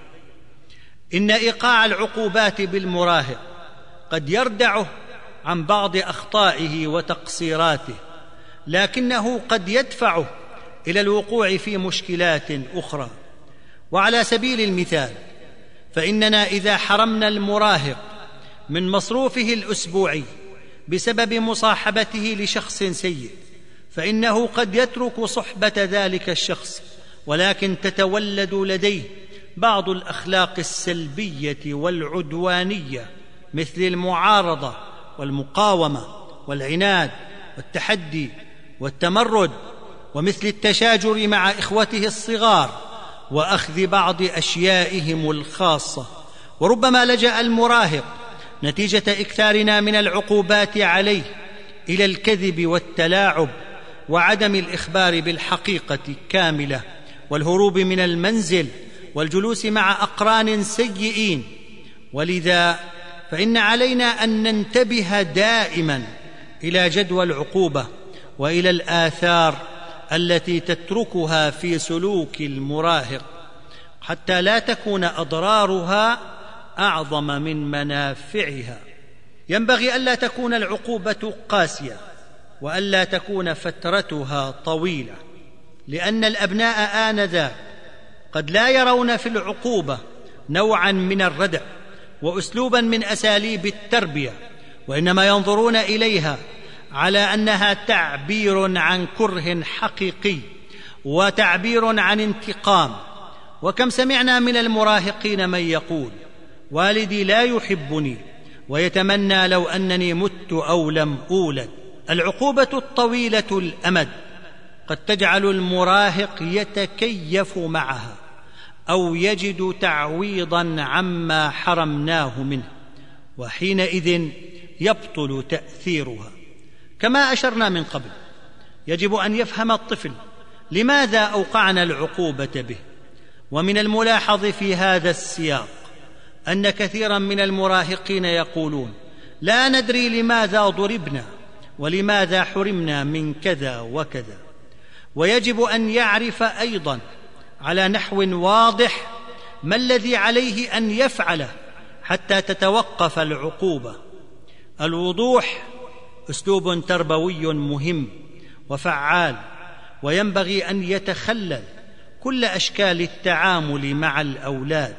إن إيقاع العقوبات بالمراهق قد يردعه عن بعض أخطائه وتقصيراته، لكنه قد يدفعه إلى الوقوع في مشكلات أخرى. وعلى سبيل المثال، فإننا إذا حرمنا المراهق من مصروفه الأسبوعي بسبب مصاحبته لشخص سيء، فإنه قد يترك صحبة ذلك الشخص، ولكن تتولد لديه بعض الأخلاق السلبية والعدوانية مثل المعارضة والمقاومة والعناد والتحدي والتمرد، ومثل التشاجر مع إخوته الصغار وأخذ بعض أشيائهم الخاصة. وربما لجأ المراهق نتيجة إكثارنا من العقوبات عليه إلى الكذب والتلاعب وعدم الإخبار بالحقيقة كاملة والهروب من المنزل والجلوس مع أقران سيئين. ولذا فإن علينا أن ننتبه دائما إلى جدوى العقوبة وإلى الآثار التي تتركها في سلوك المراهق، حتى لا تكون أضرارها أعظم من منافعها. ينبغي ألا تكون العقوبة قاسية، وألا تكون فترتها طويلة، لأن الأبناء آنذاك قد لا يرون في العقوبة نوعا من الردع وأسلوبا من أساليب التربية، وإنما ينظرون إليها على أنها تعبير عن كره حقيقي وتعبير عن انتقام. وكم سمعنا من المراهقين من يقول: والدي لا يحبني ويتمنى لو أنني مت أو لم أولد. العقوبة الطويلة الأمد قد تجعل المراهق يتكيف معها أو يجد تعويضا عما حرمناه منه، وحينئذ يبطل تأثيرها. كما أشرنا من قبل، يجب أن يفهم الطفل لماذا أوقعنا العقوبة به. ومن الملاحظ في هذا السياق أن كثيرا من المراهقين يقولون: لا ندري لماذا ضربنا ولماذا حرمنا من كذا وكذا. ويجب أن يعرف أيضا على نحو واضح ما الذي عليه أن يفعله حتى تتوقف العقوبة. الوضوح أسلوب تربوي مهم وفعال، وينبغي أن يتخلل كل أشكال التعامل مع الأولاد.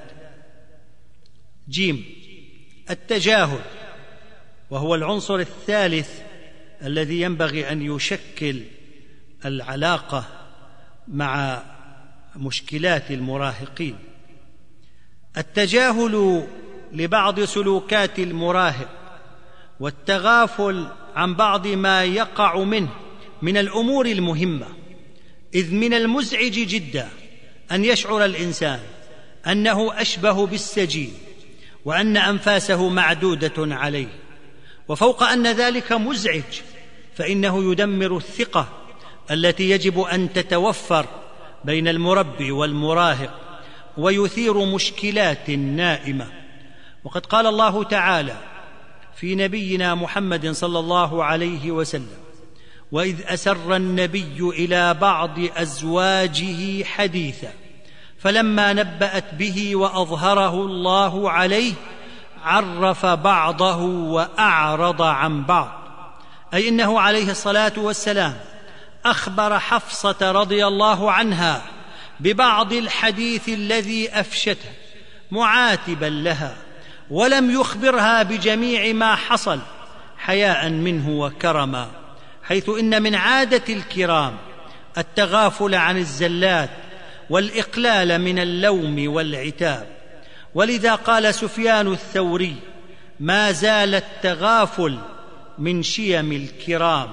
جيم، التجاهل، وهو العنصر الثالث الذي ينبغي أن يشكل العلاقة مع مشكلات المراهقين. التجاهل لبعض سلوكات المراهق والتغافل عن بعض ما يقع منه من الأمور المهمة، إذ من المزعج جدا أن يشعر الإنسان أنه أشبه بالسجين وأن أنفاسه معدودة عليه. وفوق أن ذلك مزعج، فإنه يدمر الثقة التي يجب أن تتوفر بين المربي والمراهق ويثير مشكلات نائمة. وقد قال الله تعالى في نبينا محمد صلى الله عليه وسلم: وإذ أسر النبي إلى بعض أزواجه حديثا فلما نبأت به وأظهره الله عليه عرف بعضه وأعرض عن بعض، أي إنه عليه الصلاة والسلام أخبر حفصة رضي الله عنها ببعض الحديث الذي أفشته معاتبا لها، ولم يخبرها بجميع ما حصل حياء منه وكرما، حيث إن من عادة الكرام التغافل عن الزلات والإقلال من اللوم والعتاب. ولذا قال سفيان الثوري: ما زال التغافل من شيم الكرام.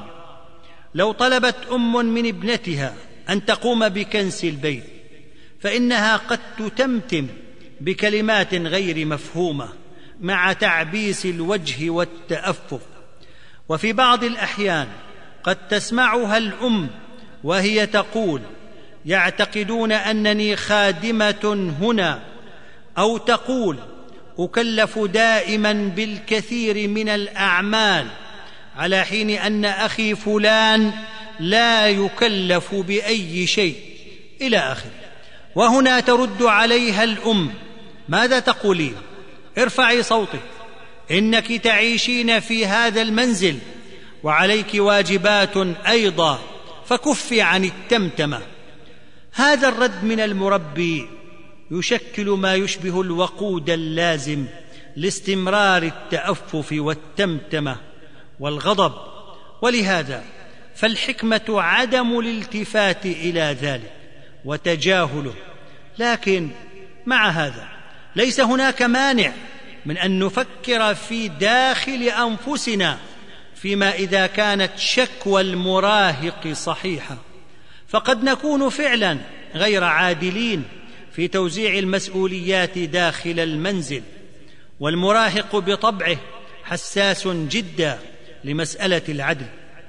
لو طلبت أم من ابنتها أن تقوم بكنس البيت فإنها قد تتمتم بكلمات غير مفهومة مع تعبيس الوجه والتأفف، وفي بعض الأحيان قد تسمعها الأم وهي تقول: يعتقدون أنني خادمة هنا، أو تقول: أكلف دائما بالكثير من الأعمال، على حين أن أخي فلان لا يكلف بأي شيء، إلى آخره. وهنا ترد عليها الأم: ماذا تقولين؟ ارفعي صوتك، إنك تعيشين في هذا المنزل وعليك واجبات أيضا، فكفي عن التمتمة. هذا الرد من المربي يشكل ما يشبه الوقود اللازم لاستمرار التأفف والتمتمة والغضب، ولهذا فالحكمة عدم الالتفات إلى ذلك وتجاهله. لكن مع هذا ليس هناك مانع من أن نفكر في داخل أنفسنا فيما إذا كانت شكوى المراهق صحيحة، فقد نكون فعلا غير عادلين في توزيع المسؤوليات داخل المنزل، والمراهق بطبعه حساس جدا لمسألة العدل.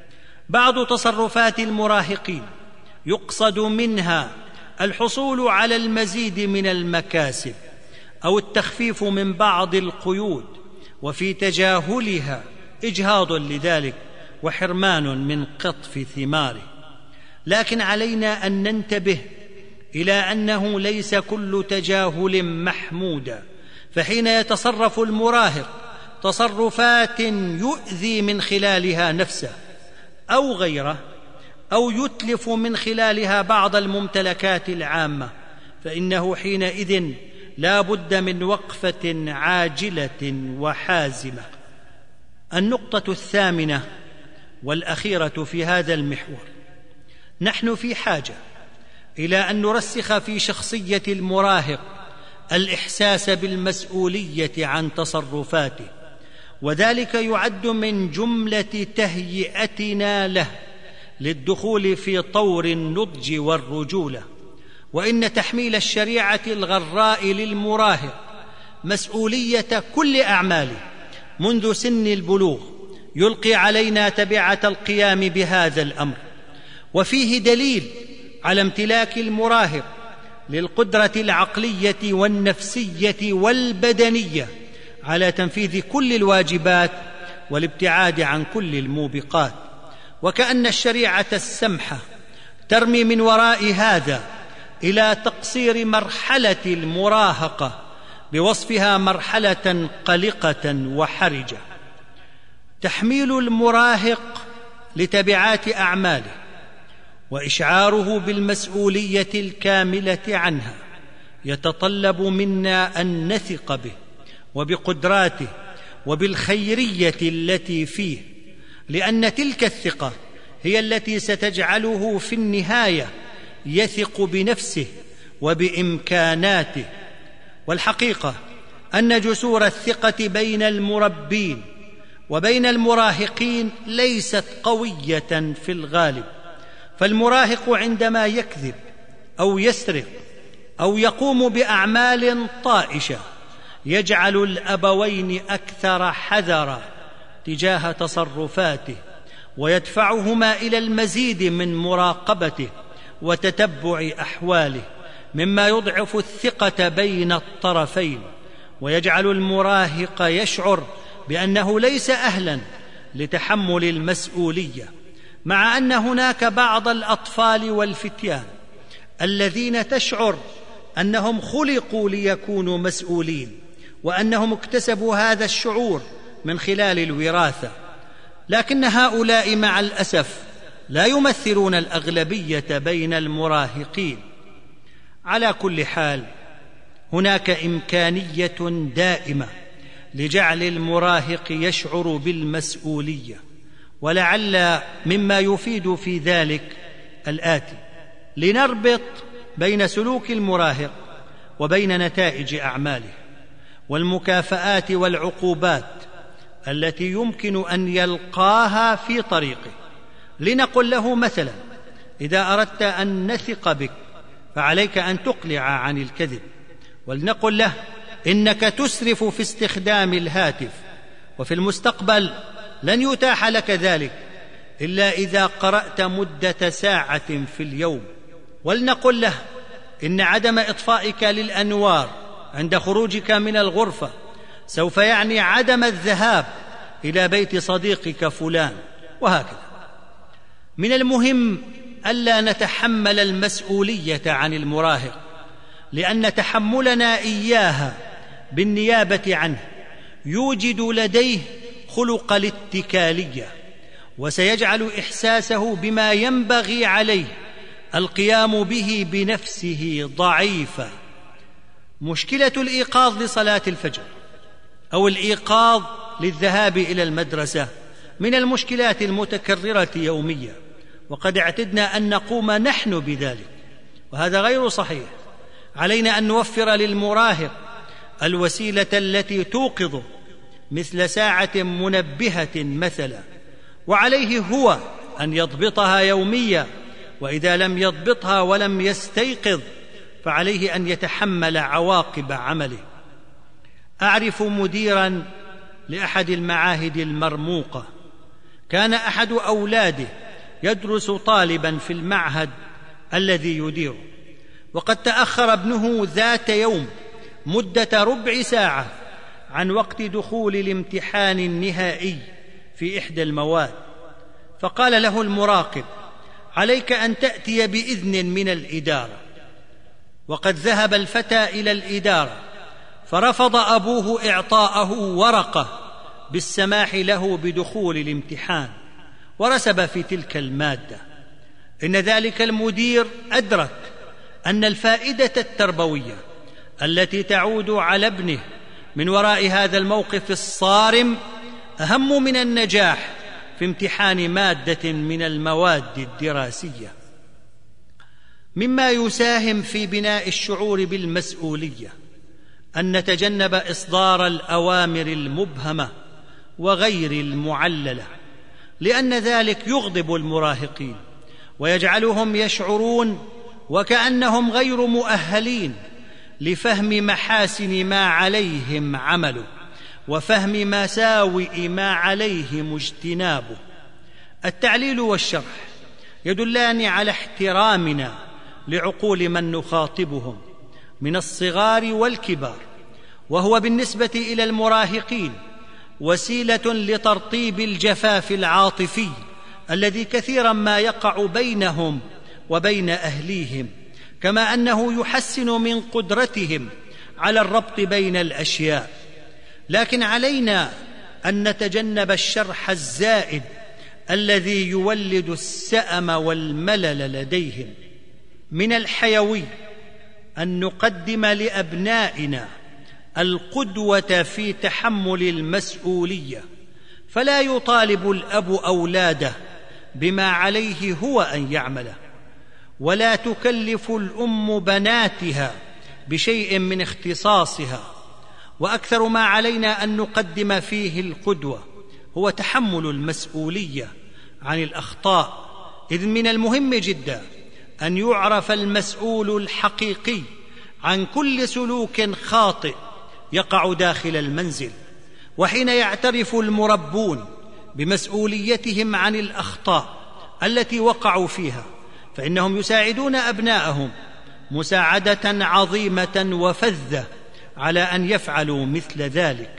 بعض تصرفات المراهقين يقصد منها الحصول على المزيد من المكاسب أو التخفيف من بعض القيود، وفي تجاهلها إجهاض لذلك وحرمان من قطف ثماره. لكن علينا أن ننتبه إلى أنه ليس كل تجاهل محمودا، فحين يتصرف المراهق تصرفات يؤذي من خلالها نفسه أو غيره، أو يتلف من خلالها بعض الممتلكات العامة، فإنه حينئذ لا بد من وقفة عاجلة وحازمة. النقطة الثامنة والأخيرة في هذا المحور: نحن في حاجة إلى أن نرسخ في شخصية المراهق الإحساس بالمسؤولية عن تصرفاته، وذلك يعد من جملة تهيئتنا له للدخول في طور النضج والرجولة. وإن تحميل الشريعة الغراء للمراهق مسؤولية كل أعماله منذ سن البلوغ يلقي علينا تبعة القيام بهذا الأمر، وفيه دليل على امتلاك المراهق للقدرة العقلية والنفسية والبدنية على تنفيذ كل الواجبات والابتعاد عن كل الموبقات. وكأن الشريعة السمحة ترمي من وراء هذا إلى تقصير مرحلة المراهقة بوصفها مرحلة قلقة وحرجة. تحميل المراهق لتبعات أعماله وإشعاره بالمسؤولية الكاملة عنها يتطلب منا أن نثق به وبقدراته وبالخيرية التي فيه، لأن تلك الثقة هي التي ستجعله في النهاية يثق بنفسه وبإمكاناته. والحقيقة أن جسور الثقة بين المربين وبين المراهقين ليست قوية في الغالب، فالمراهق عندما يكذب أو يسرق أو يقوم بأعمال طائشة يجعل الأبوين أكثر حذرا تجاه تصرفاته ويدفعهما إلى المزيد من مراقبته وتتبع أحواله، مما يضعف الثقة بين الطرفين، ويجعل المراهق يشعر بأنه ليس أهلاً لتحمل المسؤولية، مع أن هناك بعض الأطفال والفتيان الذين تشعر أنهم خلقوا ليكونوا مسؤولين، وأنهم اكتسبوا هذا الشعور من خلال الوراثة، لكن هؤلاء مع الأسف لا يمثلون الأغلبية بين المراهقين. على كل حال، هناك إمكانية دائمة لجعل المراهق يشعر بالمسؤولية، ولعل مما يفيد في ذلك الآتي: لنربط بين سلوك المراهق وبين نتائج أعماله والمكافآت والعقوبات التي يمكن أن يلقاها في طريقه. لنقل له مثلا: إذا أردت أن نثق بك فعليك أن تقلع عن الكذب. ولنقل له: إنك تسرف في استخدام الهاتف، وفي المستقبل لن يتاح لك ذلك إلا إذا قرأت مدة ساعة في اليوم. ولنقل له: إن عدم إطفائك للأنوار عند خروجك من الغرفة سوف يعني عدم الذهاب إلى بيت صديقك فلان، وهكذا. من المهم ألا نتحمل المسؤولية عن المراهق، لأن تحملنا إياها بالنيابة عنه يوجد لديه خلق الاتكالية، وسيجعل إحساسه بما ينبغي عليه القيام به بنفسه ضعيفا. مشكلة الإيقاظ لصلاة الفجر أو الإيقاظ للذهاب إلى المدرسة من المشكلات المتكررة يوميا، وقد اعتدنا أن نقوم نحن بذلك، وهذا غير صحيح. علينا أن نوفر للمراهق الوسيلة التي توقظه، مثل ساعة منبهة مثلا، وعليه هو أن يضبطها يوميا، وإذا لم يضبطها ولم يستيقظ فعليه أن يتحمل عواقب عمله. أعرف مديرا لأحد المعاهد المرموقة، كان أحد أولاده يدرس طالبا في المعهد الذي يديره، وقد تأخر ابنه ذات يوم مدة ربع ساعة عن وقت دخول الامتحان النهائي في إحدى المواد، فقال له المراقب: عليك أن تأتي بإذن من الإدارة. وقد ذهب الفتى إلى الإدارة، فرفض أبوه إعطاءه ورقة بالسماح له بدخول الامتحان، ورسب في تلك المادة. إن ذلك المدير أدرك أن الفائدة التربوية التي تعود على ابنه من وراء هذا الموقف الصارم أهم من النجاح في امتحان مادة من المواد الدراسية. مما يساهم في بناء الشعور بالمسؤولية أن نتجنب إصدار الأوامر المبهمة وغير المعللة، لأن ذلك يغضب المراهقين ويجعلهم يشعرون وكأنهم غير مؤهلين لفهم محاسن ما عليهم عمله وفهم مساوئ ما عليهم اجتنابه. التعليل والشرح يدلان على احترامنا لعقول من نخاطبهم من الصغار والكبار، وهو بالنسبة إلى المراهقين وسيلة لترطيب الجفاف العاطفي الذي كثيرا ما يقع بينهم وبين أهليهم، كما أنه يحسن من قدرتهم على الربط بين الأشياء. لكن علينا أن نتجنب الشرح الزائد الذي يولد السأم والملل لديهم. من الحيوي أن نقدم لأبنائنا القدوة في تحمل المسؤولية، فلا يطالب الأب أولاده بما عليه هو أن يعمله، ولا تكلف الأم بناتها بشيء من اختصاصها. وأكثر ما علينا أن نقدم فيه القدوة هو تحمل المسؤولية عن الأخطاء، إذ من المهم جدا أن يعرف المسؤول الحقيقي عن كل سلوك خاطئ يقع داخل المنزل. وحين يعترف المربون بمسؤوليتهم عن الأخطاء التي وقعوا فيها، فإنهم يساعدون أبناءهم مساعدة عظيمة وفذة على أن يفعلوا مثل ذلك.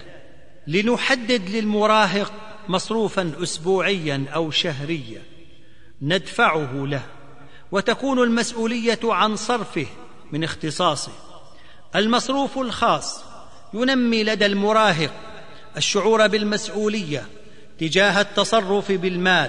لنحدد للمراهق مصروفا أسبوعيا أو شهريا ندفعه له، وتكون المسؤولية عن صرفه من اختصاصه. المصروف الخاص ينمي لدى المراهق الشعور بالمسؤولية تجاه التصرف بالمال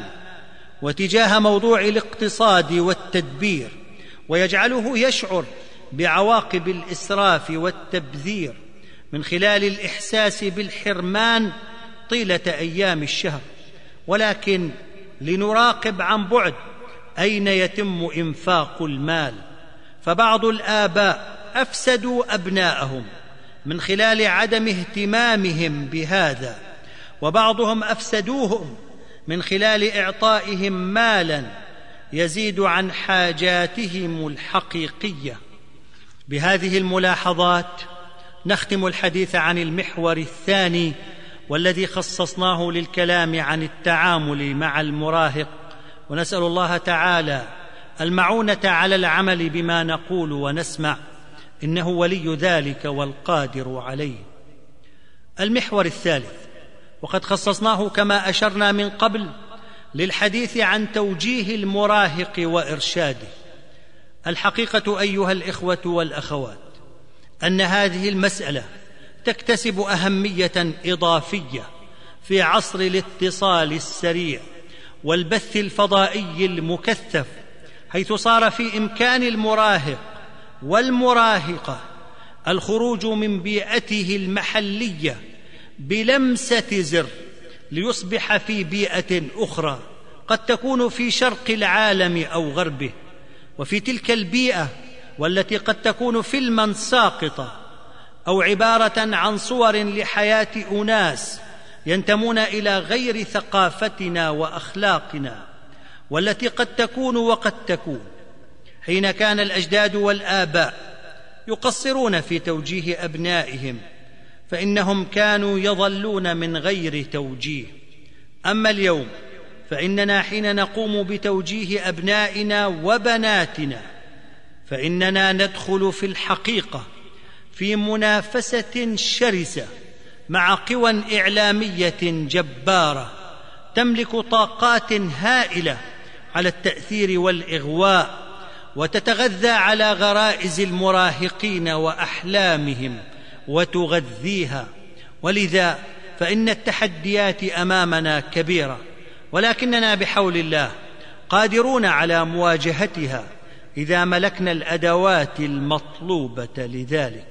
وتجاه موضوع الاقتصاد والتدبير، ويجعله يشعر بعواقب الإسراف والتبذير من خلال الإحساس بالحرمان طيلة أيام الشهر. ولكن لنراقب عن بعد أين يتم إنفاق المال، فبعض الآباء أفسدوا أبناءهم من خلال عدم اهتمامهم بهذا، وبعضهم أفسدوهم من خلال إعطائهم مالا يزيد عن حاجاتهم الحقيقية. بهذه الملاحظات نختم الحديث عن المحور الثاني والذي خصصناه للكلام عن التعامل مع المراهق، ونسأل الله تعالى المعونة على العمل بما نقول ونسمع، إنه ولي ذلك والقادر عليه. المحور الثالث، وقد خصصناه كما أشرنا من قبل للحديث عن توجيه المراهق وإرشاده. الحقيقة أيها الإخوة والأخوات أن هذه المسألة تكتسب أهمية إضافية في عصر الاتصال السريع والبث الفضائي المكثف، حيث صار في إمكان المراهق والمراهقة الخروج من بيئته المحلية بلمسة زر ليصبح في بيئة أخرى قد تكون في شرق العالم أو غربه. وفي تلك البيئة والتي قد تكون فيلما ساقطا أو عبارة عن صور لحياة أناس ينتمون إلى غير ثقافتنا وأخلاقنا، والتي قد تكون وقد تكون حين كان الأجداد والآباء يقصرون في توجيه أبنائهم فإنهم كانوا يظلون من غير توجيه. أما اليوم فإننا حين نقوم بتوجيه أبنائنا وبناتنا فإننا ندخل في الحقيقة في منافسة شرسة مع قوى إعلامية جبارة تملك طاقات هائلة على التأثير والإغواء، وتتغذى على غرائز المراهقين وأحلامهم وتغذيها. ولذا فإن التحديات أمامنا كبيرة، ولكننا بحول الله قادرون على مواجهتها إذا ملكنا الأدوات المطلوبة لذلك.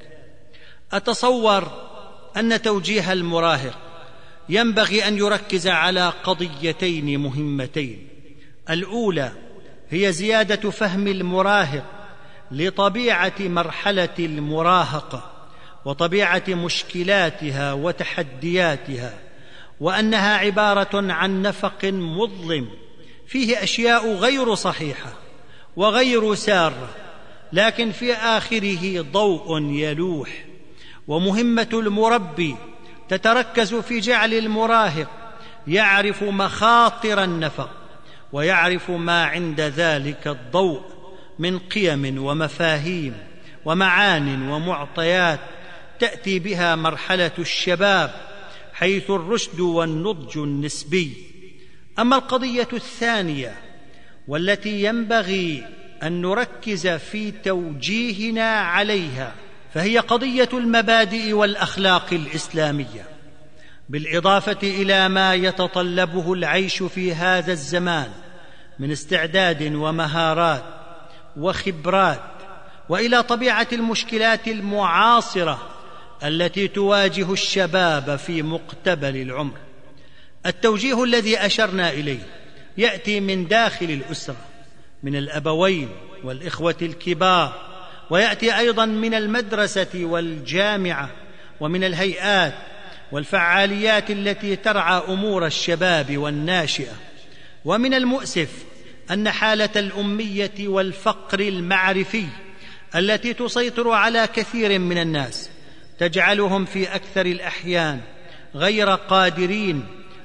أتصور أن توجيه المراهق ينبغي أن يركز على قضيتين مهمتين. الأولى هي زيادة فهم المراهق لطبيعة مرحلة المراهقة وطبيعة مشكلاتها وتحدياتها، وأنها عبارة عن نفق مظلم فيه أشياء غير صحيحة وغير سارة، لكن في آخره ضوء يلوح. ومهمة المربي تتركز في جعل المراهق يعرف مخاطر النفق ويعرف ما عند ذلك الضوء من قيم ومفاهيم ومعان ومعطيات تأتي بها مرحلة الشباب حيث الرشد والنضج النسبي. أما القضية الثانية والتي ينبغي أن نركز في توجيهنا عليها فهي قضية المبادئ والأخلاق الإسلامية، بالإضافة إلى ما يتطلبه العيش في هذا الزمان من استعداد ومهارات وخبرات، وإلى طبيعة المشكلات المعاصرة التي تواجه الشباب في مقتبل العمر. التوجيه الذي أشرنا إليه يأتي من داخل الأسرة، من الأبوين والإخوة الكبار، ويأتي أيضا من المدرسة والجامعة ومن الهيئات والفعاليات التي ترعى أمور الشباب والناشئة. ومن المؤسف أن حالة الأمية والفقر المعرفي التي تسيطر على كثير من الناس تجعلهم في أكثر الأحيان غير قادرين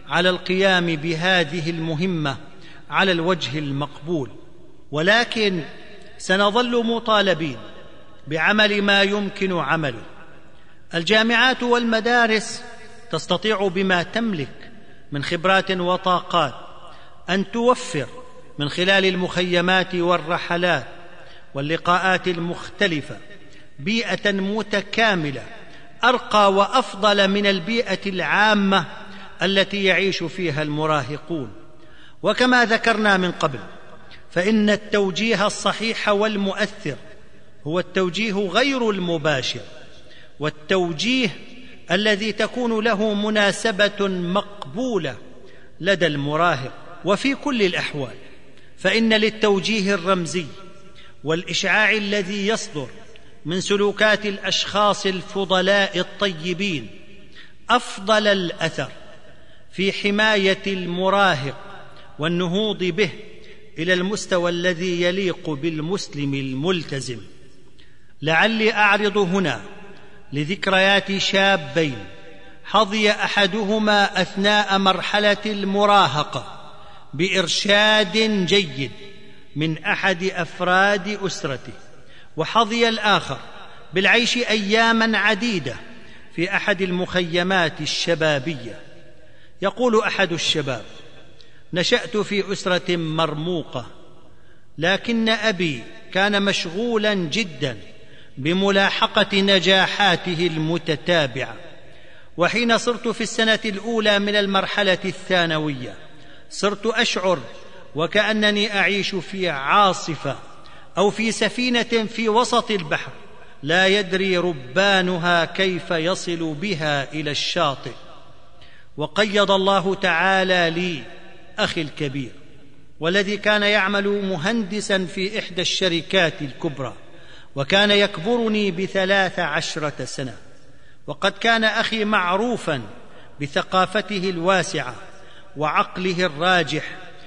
على القيام بهذه المهمة على الوجه المقبول، ولكن سنظل مطالبين بعمل ما يمكن عمله. الجامعات والمدارس تستطيع بما تملك من خبرات وطاقات أن توفر من خلال المخيمات والرحلات واللقاءات المختلفة بيئة متكاملة أرقى وأفضل من البيئة العامة التي يعيش فيها المراهقون. وكما ذكرنا من قبل، فإن التوجيه الصحيح والمؤثر هو التوجيه غير المباشر، والتوجيه الذي تكون له مناسبة مقبولة لدى المراهق. وفي كل الأحوال فإن للتوجيه الرمزي والإشعاع الذي يصدر من سلوكات الأشخاص الفضلاء الطيبين أفضل الأثر في حماية المراهق والنهوض به إلى المستوى الذي يليق بالمسلم الملتزم. لعلي أعرض هنا لذكريات شابين حظي أحدهما أثناء مرحلة المراهقة بإرشاد جيد من أحد أفراد أسرته، وحظي الآخر بالعيش أياماً عديدة في أحد المخيمات الشبابية. يقول أحد الشباب: نشأت في أسرة مرموقة، لكن أبي كان مشغولاً جداً بملاحقة نجاحاته المتتابعة، وحين صرت في السنة الأولى من المرحلة الثانوية صرت أشعر وكأنني أعيش في عاصفة أو في سفينة في وسط البحر لا يدري ربانها كيف يصل بها إلى الشاطئ. وقيض الله تعالى لي أخي الكبير، والذي كان يعمل مهندسا في إحدى الشركات الكبرى، وكان يكبرني ب13 سنة، وقد كان أخي معروفا بثقافته الواسعة وعقله الراجح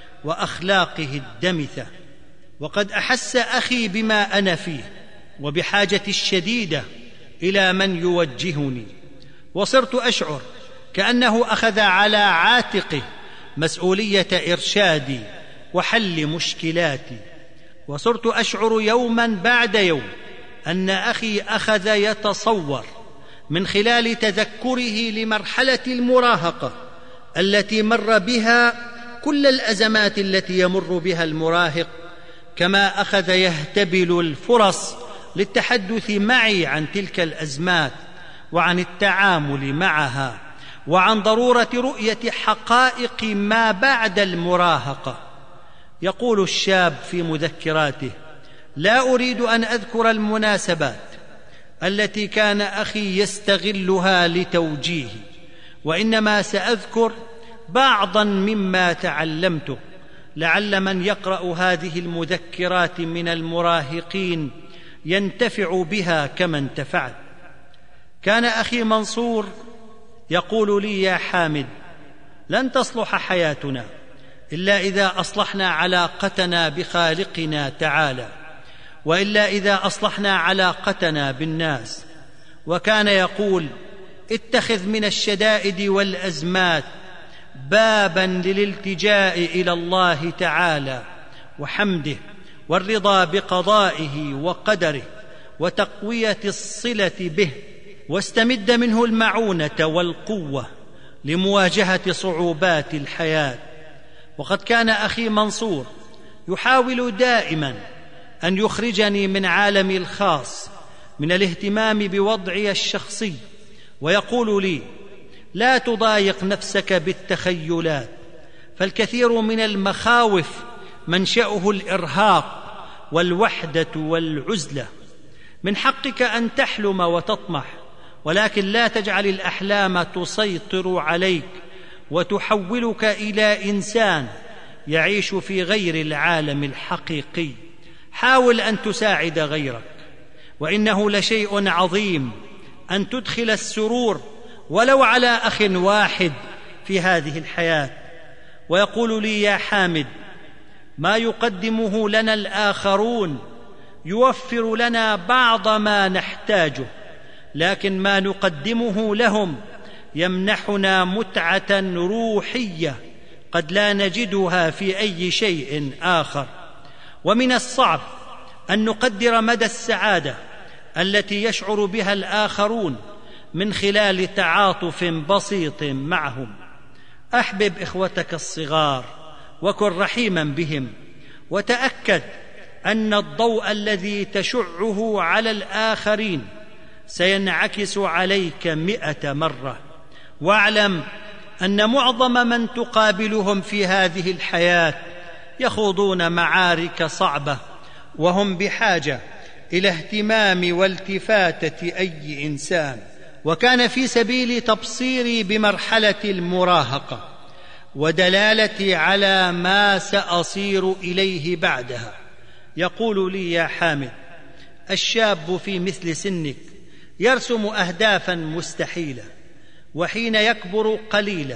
وأخلاقه الدمثة. وقد أحس أخي بما أنا فيه وبحاجتي الشديدة إلى من يوجهني، وصرت أشعر كأنه أخذ على عاتقه مسؤولية إرشادي وحل مشكلاتي. وصرت أشعر يوما بعد يوم أن أخي أخذ يتصور من خلال تذكره لمرحلة المراهقة التي مر بها كل الأزمات التي يمر بها المراهق، كما أخذ يهتبل الفرص للتحدث معي عن تلك الأزمات وعن التعامل معها وعن ضرورة رؤية حقائق ما بعد المراهقة. يقول الشاب في مذكراته: لا أريد أن أذكر المناسبات التي كان أخي يستغلها لتوجيهي، وإنما سأذكر بعضا مما تعلمته، لعل من يقرأ هذه المذكرات من المراهقين ينتفع بها كما انتفعت. كان أخي منصور يقول لي: يا حامد، لن تصلح حياتنا إلا إذا أصلحنا علاقتنا بخالقنا تعالى، وإلا إذا أصلحنا علاقتنا بالناس. وكان يقول: اتخذ من الشدائد والأزمات بابا للالتجاء إلى الله تعالى وحمده والرضا بقضائه وقدره وتقوية الصلة به، واستمد منه المعونة والقوة لمواجهة صعوبات الحياة. وقد كان أخي منصور يحاول دائما أن يخرجني من عالمي الخاص من الاهتمام بوضعي الشخصي، ويقول لي: لا تضايق نفسك بالتخيلات، فالكثير من المخاوف منشأه الإرهاق والوحدة والعزلة. من حقك أن تحلم وتطمح، ولكن لا تجعل الأحلام تسيطر عليك وتحولك إلى إنسان يعيش في غير العالم الحقيقي. حاول أن تساعد غيرك، وإنه لشيء عظيم أن تدخل السرور ولو على أخ واحد في هذه الحياة. ويقول لي: يا حامد، ما يقدمه لنا الآخرون يوفر لنا بعض ما نحتاجه، لكن ما نقدمه لهم يمنحنا متعة روحية قد لا نجدها في أي شيء آخر. ومن الصعب أن نقدر مدى السعادة التي يشعر بها الآخرون من خلال تعاطف بسيط معهم. أحبب إخوتك الصغار وكن رحيما بهم، وتأكد أن الضوء الذي تشعه على الآخرين سينعكس عليك 100 مرة. واعلم أن معظم من تقابلهم في هذه الحياة يخوضون معارك صعبة، وهم بحاجة إلى اهتمام والتفاتة أي إنسان. وكان في سبيل تبصيري بمرحلة المراهقة ودلالتي على ما سأصير إليه بعدها يقول لي: يا حامد، الشاب في مثل سنك يرسم أهدافا مستحيلة، وحين يكبر قليلا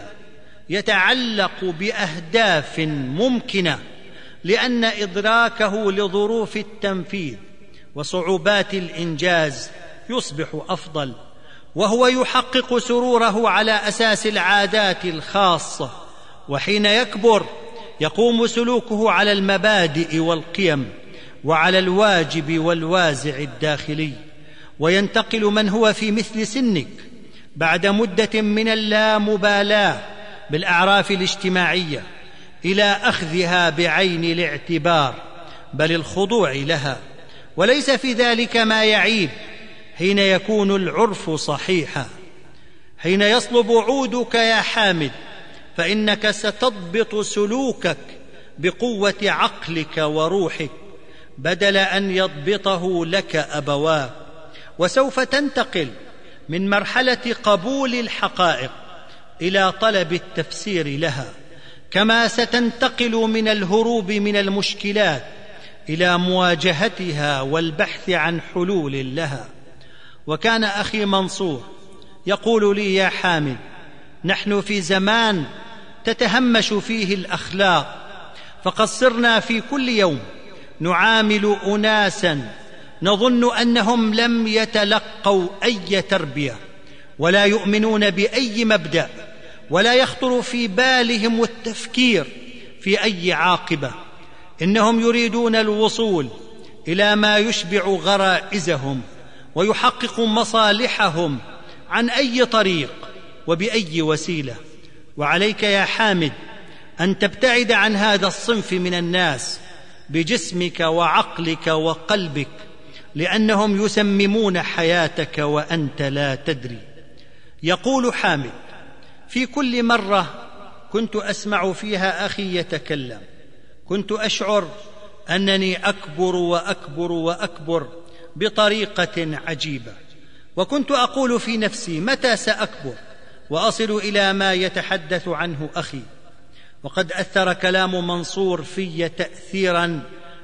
يتعلق بأهداف ممكنة، لأن إدراكه لظروف التنفيذ وصعوبات الإنجاز يصبح أفضل، وهو يحقق سروره على أساس العادات الخاصة. وحين يكبر يقوم سلوكه على المبادئ والقيم وعلى الواجب والوازع الداخلي. وينتقل من هو في مثل سنك بعد مدة من اللامبالاة بالأعراف الاجتماعية إلى أخذها بعين الاعتبار، بل الخضوع لها. وليس في ذلك ما يعيب حين يكون العرف صحيحا. حين يصلب عودك يا حامد فإنك ستضبط سلوكك بقوة عقلك وروحك بدل أن يضبطه لك أبواك، وسوف تنتقل من مرحلة قبول الحقائق إلى طلب التفسير لها، كما ستنتقل من الهروب من المشكلات إلى مواجهتها والبحث عن حلول لها. وكان أخي منصور يقول لي: يا حامد، نحن في زمان تتهمش فيه الأخلاق، فقد صرنا في كل يوم نعامل أناسا نظن أنهم لم يتلقوا أي تربية ولا يؤمنون بأي مبدأ، ولا يخطر في بالهم التفكير في أي عاقبة. إنهم يريدون الوصول إلى ما يشبع غرائزهم ويحقق مصالحهم عن أي طريق وبأي وسيلة. وعليك يا حامد أن تبتعد عن هذا الصنف من الناس بجسمك وعقلك وقلبك، لأنهم يسممون حياتك وأنت لا تدري. يقول حامد: في كل مرة كنت أسمع فيها أخي يتكلم كنت أشعر أنني أكبر وأكبر وأكبر بطريقة عجيبة، وكنت أقول في نفسي: متى سأكبر وأصل إلى ما يتحدث عنه أخي؟ وقد أثر كلام منصور في تأثيرا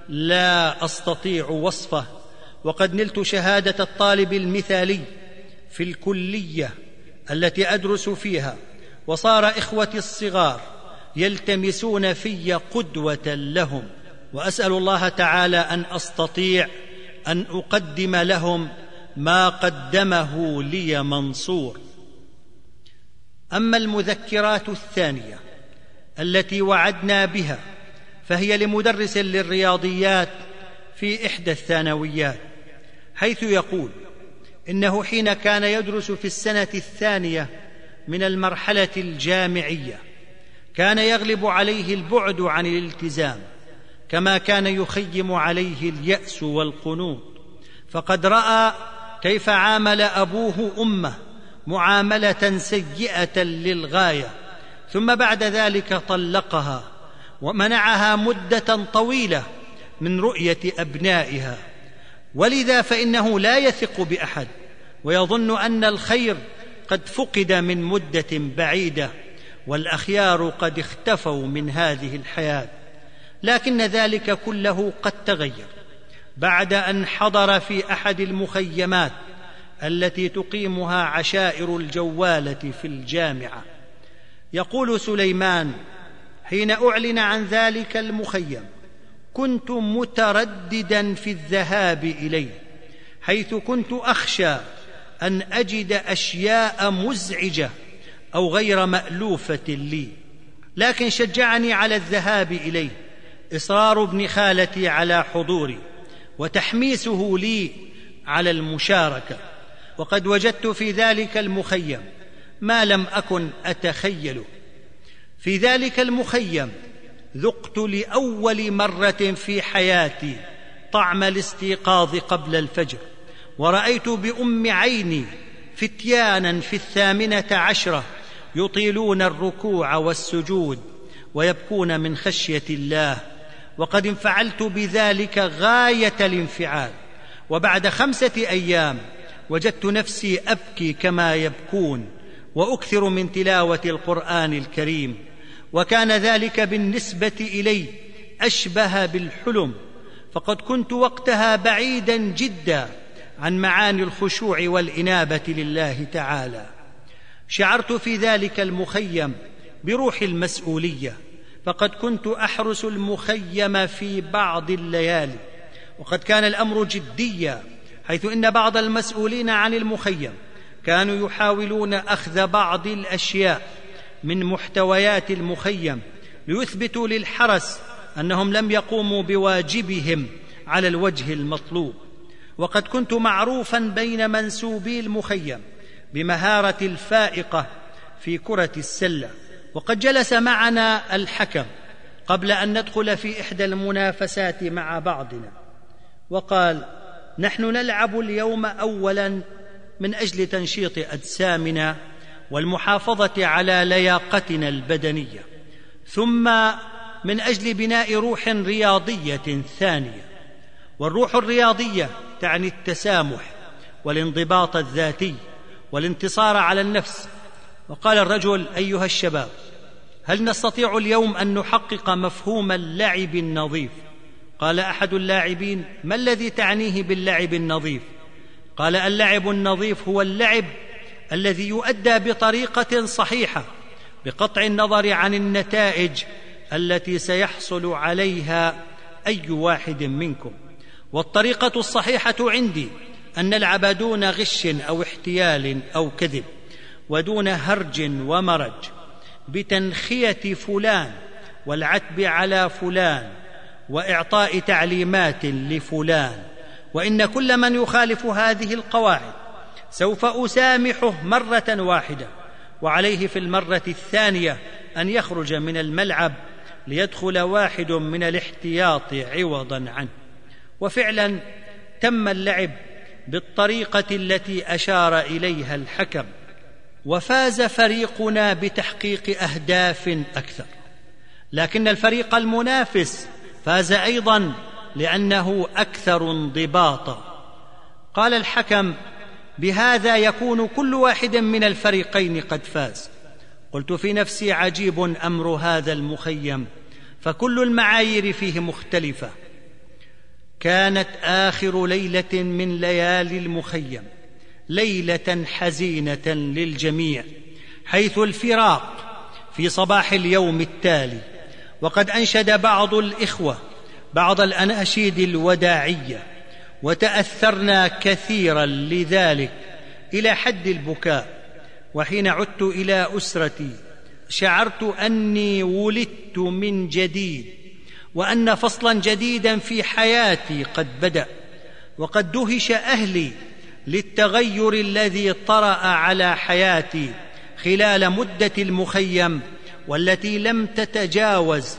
لا أستطيع وصفه، وقد نلت شهادة الطالب المثالي في الكلية التي أدرس فيها، وصار إخوتي الصغار يلتمسون في قدوة لهم، وأسأل الله تعالى أن أستطيع أن أقدم لهم ما قدمه لي منصور. أما المذكرات الثانية التي وعدنا بها فهي لمدرس للرياضيات في إحدى الثانويات، حيث يقول إنه حين كان يدرس في السنة الثانية من المرحلة الجامعية كان يغلب عليه البعد عن الالتزام، كما كان يخيم عليه اليأس والقنوط، فقد رأى كيف عامل أبوه أمه معاملة سيئة للغاية، ثم بعد ذلك طلقها ومنعها مدة طويلة من رؤية أبنائها. ولذا فإنه لا يثق بأحد ويظن أن الخير قد فقد من مدة بعيدة، والأخيار قد اختفوا من هذه الحياة. لكن ذلك كله قد تغير بعد أن حضر في أحد المخيمات التي تقيمها عشائر الجوالة في الجامعة. يقول سليمان: حين أعلن عن ذلك المخيم كنت مترددا في الذهاب إليه، حيث كنت أخشى أن أجد أشياء مزعجة أو غير مألوفة لي، لكن شجعني على الذهاب إليه إصرار ابن خالتي على حضوري وتحميسه لي على المشاركة. وقد وجدت في ذلك المخيم ما لم أكن أتخيله. في ذلك المخيم ذقت لأول مرة في حياتي طعم الاستيقاظ قبل الفجر، ورأيت بأم عيني فتيانا في 18 يطيلون الركوع والسجود ويبكون من خشية الله، وقد انفعلت بذلك غاية الانفعال. وبعد 5 أيام وجدت نفسي أبكي كما يبكون وأكثر من تلاوة القرآن الكريم، وكان ذلك بالنسبة إلي أشبه بالحلم، فقد كنت وقتها بعيدا جدا عن معاني الخشوع والإنابة لله تعالى. شعرت في ذلك المخيم بروح المسؤولية، فقد كنت أحرس المخيم في بعض الليالي، وقد كان الأمر جديا، حيث إن بعض المسؤولين عن المخيم كانوا يحاولون أخذ بعض الأشياء من محتويات المخيم ليثبتوا للحرس أنهم لم يقوموا بواجبهم على الوجه المطلوب. وقد كنت معروفا بين منسوبي المخيم بمهارة الفائقة في كرة السلة، وقد جلس معنا الحكم قبل أن ندخل في إحدى المنافسات مع بعضنا وقال: نحن نلعب اليوم أولا من أجل تنشيط أجسامنا والمحافظة على لياقتنا البدنية، ثم من أجل بناء روح رياضية ثانية. والروح الرياضية تعني التسامح والانضباط الذاتي والانتصار على النفس. وقال الرجل: أيها الشباب، هل نستطيع اليوم أن نحقق مفهوم اللعب النظيف؟ قال أحد اللاعبين: ما الذي تعنيه باللعب النظيف؟ قال: اللعب النظيف هو اللعب الذي يؤدى بطريقة صحيحة بقطع النظر عن النتائج التي سيحصل عليها أي واحد منكم. والطريقة الصحيحة عندي أن نلعب دون غش أو احتيال أو كذب، ودون هرج ومرج، بتنخية فلان والعتب على فلان وإعطاء تعليمات لفلان. وإن كل من يخالف هذه القواعد سوف أسامحه مرة واحدة، وعليه في المرة الثانية أن يخرج من الملعب ليدخل واحد من الاحتياط عوضا عنه. وفعلا تم اللعب بالطريقة التي أشار إليها الحكم، وفاز فريقنا بتحقيق أهداف أكثر، لكن الفريق المنافس فاز أيضا لأنه أكثر انضباطا. قال الحكم: بهذا يكون كل واحد من الفريقين قد فاز. قلت في نفسي: عجيب أمر هذا المخيم، فكل المعايير فيه مختلفة. كانت آخر ليلة من ليالي المخيم ليلة حزينة للجميع، حيث الفراق في صباح اليوم التالي. وقد أنشد بعض الإخوة بعض الأناشيد الوداعية، وتأثرنا كثيرا لذلك إلى حد البكاء. وحين عدت إلى أسرتي شعرت أني ولدت من جديد، وأن فصلا جديدا في حياتي قد بدأ. وقد دهش أهلي للتغير الذي طرأ على حياتي خلال مدة المخيم، والتي لم تتجاوز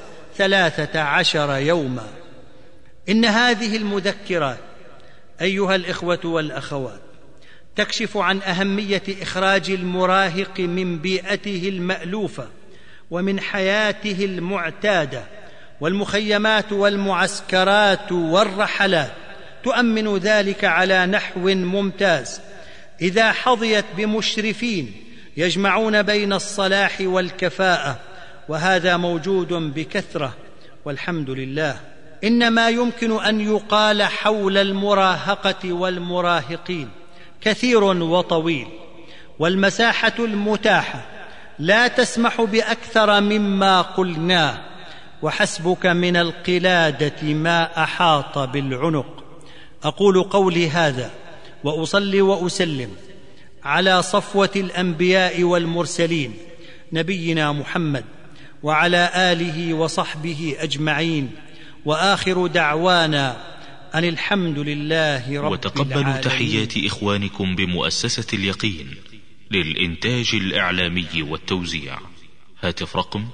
13 يوما. إن هذه المذكرات أيها الإخوة والأخوات تكشف عن أهمية إخراج المراهق من بيئته المألوفة ومن حياته المعتادة. والمخيمات والمعسكرات والرحلات تؤمن ذلك على نحو ممتاز إذا حظيت بمشرفين يجمعون بين الصلاح والكفاءة، وهذا موجود بكثرة والحمد لله. إنما يمكن أن يقال حول المراهقة والمراهقين كثير وطويل، والمساحة المتاحة لا تسمح بأكثر مما قلناه، وحسبك من القلادة ما أحاط بالعنق. أقول قولي هذا وأصلي وأسلم على صفوة الأنبياء والمرسلين نبينا محمد وعلى آله وصحبه أجمعين، وآخر دعوانا أن الحمد لله رب وتقبلوا العالمين. تحيات إخوانكم بمؤسسة اليقين للإنتاج الإعلامي والتوزيع. هاتف رقم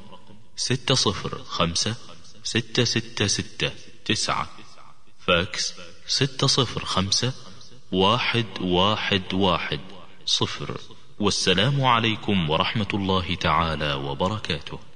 605-666-9، فاكس 605-1110. والسلام عليكم ورحمة الله تعالى وبركاته.